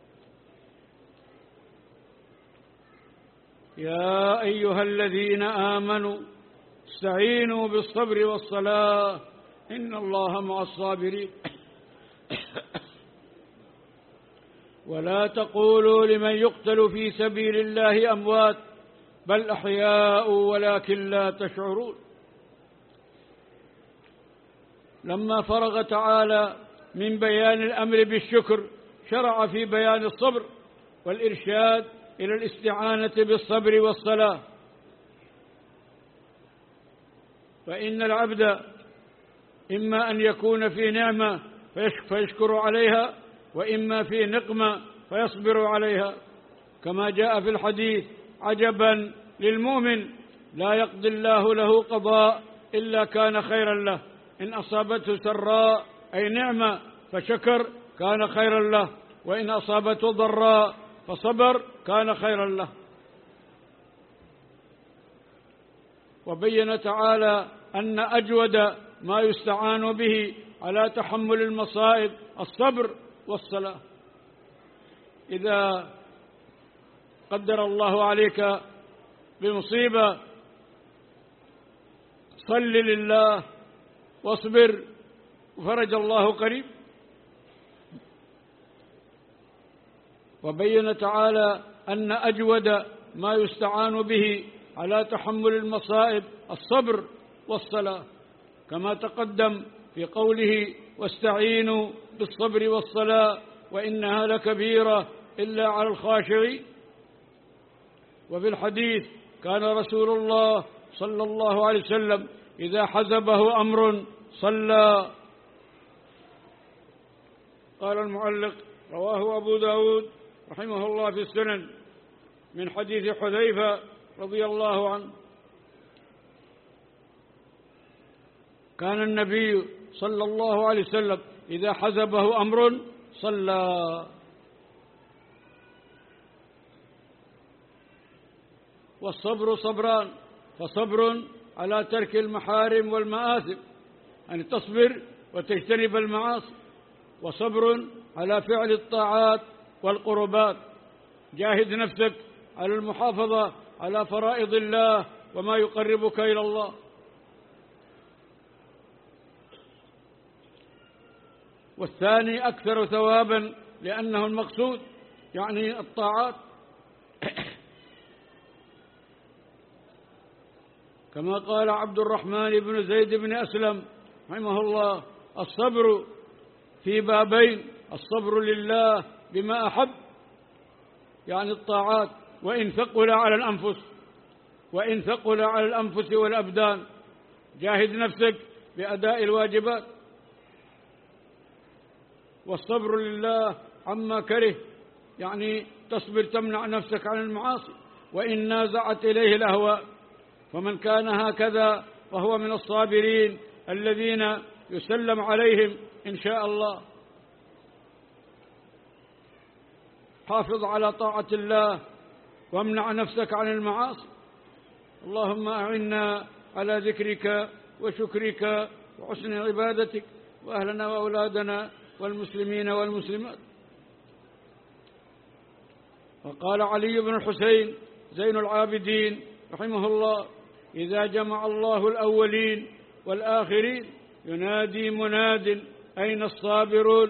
يا أيها الذين آمنوا استعينوا بالصبر والصلاة إن الله مع الصابرين. ولا تقولوا لمن يقتل في سبيل الله أموات بل أحياء ولكن لا تشعرون. لما فرغ تعالى من بيان الأمر بالشكر شرع في بيان الصبر والإرشاد إلى الاستعانة بالصبر والصلاة. فإن العبد إما أن يكون في نعمة فيشكر عليها وإما في نقمة فيصبر عليها، كما جاء في الحديث عجبا للمؤمن لا يقضي الله له قضاء إلا كان خيرا له، إن أصابته سراء أي نعمة فشكر كان خيرا له، وإن أصابته ضراء فصبر كان خيرا له. وبين تعالى أن أجود ما يستعان به على تحمل المصائب الصبر والصلاة. إذا قدر الله عليك بمصيبة صل لله واصبر وفرج الله قريب. وبين تعالى أن أجود ما يستعان به على تحمل المصائب الصبر والصلاة، كما تقدم في قوله واستعينوا بالصبر والصلاة وإنها لكبيرة إلا على الخاشعين. وفي الحديث كان رسول الله صلى الله عليه وسلم إذا حزبه أمر صلى. قال المعلق رواه أبو داود رحمه الله في السنن من حديث حذيفة رضي الله عنه كان النبي صلى الله عليه وسلم إذا حزبه أمر صلى. والصبر صبران، فصبر على ترك المحارم والمآثم أن تصبر وتجتنب المعاصي، وصبر على فعل الطاعات والقربات. جاهد نفسك على المحافظة على فرائض الله وما يقربك إلى الله. والثاني أكثر ثوابا لأنه المقصود يعني الطاعات، كما قال عبد الرحمن بن زيد بن أسلم رحمه الله الصبر في بابين: الصبر لله بما أحب يعني الطاعات، وإن ثقل على الأنفس وإن ثقل على الأنفس والأبدان. جاهد نفسك بأداء الواجبات، والصبر لله عما كره، يعني تصبر تمنع نفسك عن المعاصي وإن نازعت إليه الأهواء. فمن كان هكذا فهو من الصابرين الذين يسلم عليهم إن شاء الله. حافظ على طاعة الله وامنع نفسك عن المعاصي. اللهم أعنا على ذكرك وشكرك وحسن عبادتك، وأهلنا وأولادنا والمسلمين والمسلمات. وقال علي بن الحسين زين العابدين رحمه الله: إذا جمع الله الأولين والآخرين ينادي مناد أين الصابرون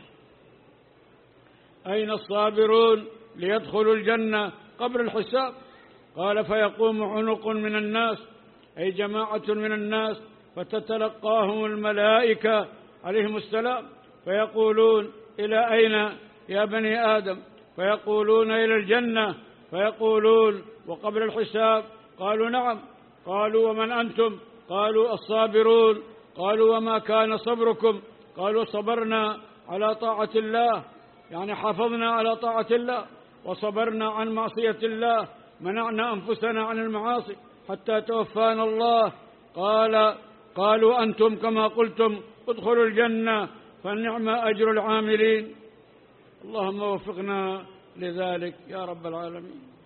أين الصابرون ليدخلوا الجنة قبل الحساب؟ قال: فيقوم عنق من الناس، أي جماعة من الناس، فتتلقاهم الملائكة عليهم السلام فيقولون: إلى أين يا بني آدم؟ فيقولون: إلى الجنة. فيقولون: وقبل الحساب؟ قالوا: نعم. قالوا: ومن أنتم؟ قالوا: الصابرون. قالوا: وما كان صبركم؟ قالوا: صبرنا على طاعة الله، يعني حافظنا على طاعة الله وصبرنا عن معصية الله، منعنا أنفسنا عن المعاصي حتى توفانا الله. قال قالوا: أنتم كما قلتم ادخلوا الجنة فنعم أجر العاملين. اللهم وفقنا لذلك يا رب العالمين.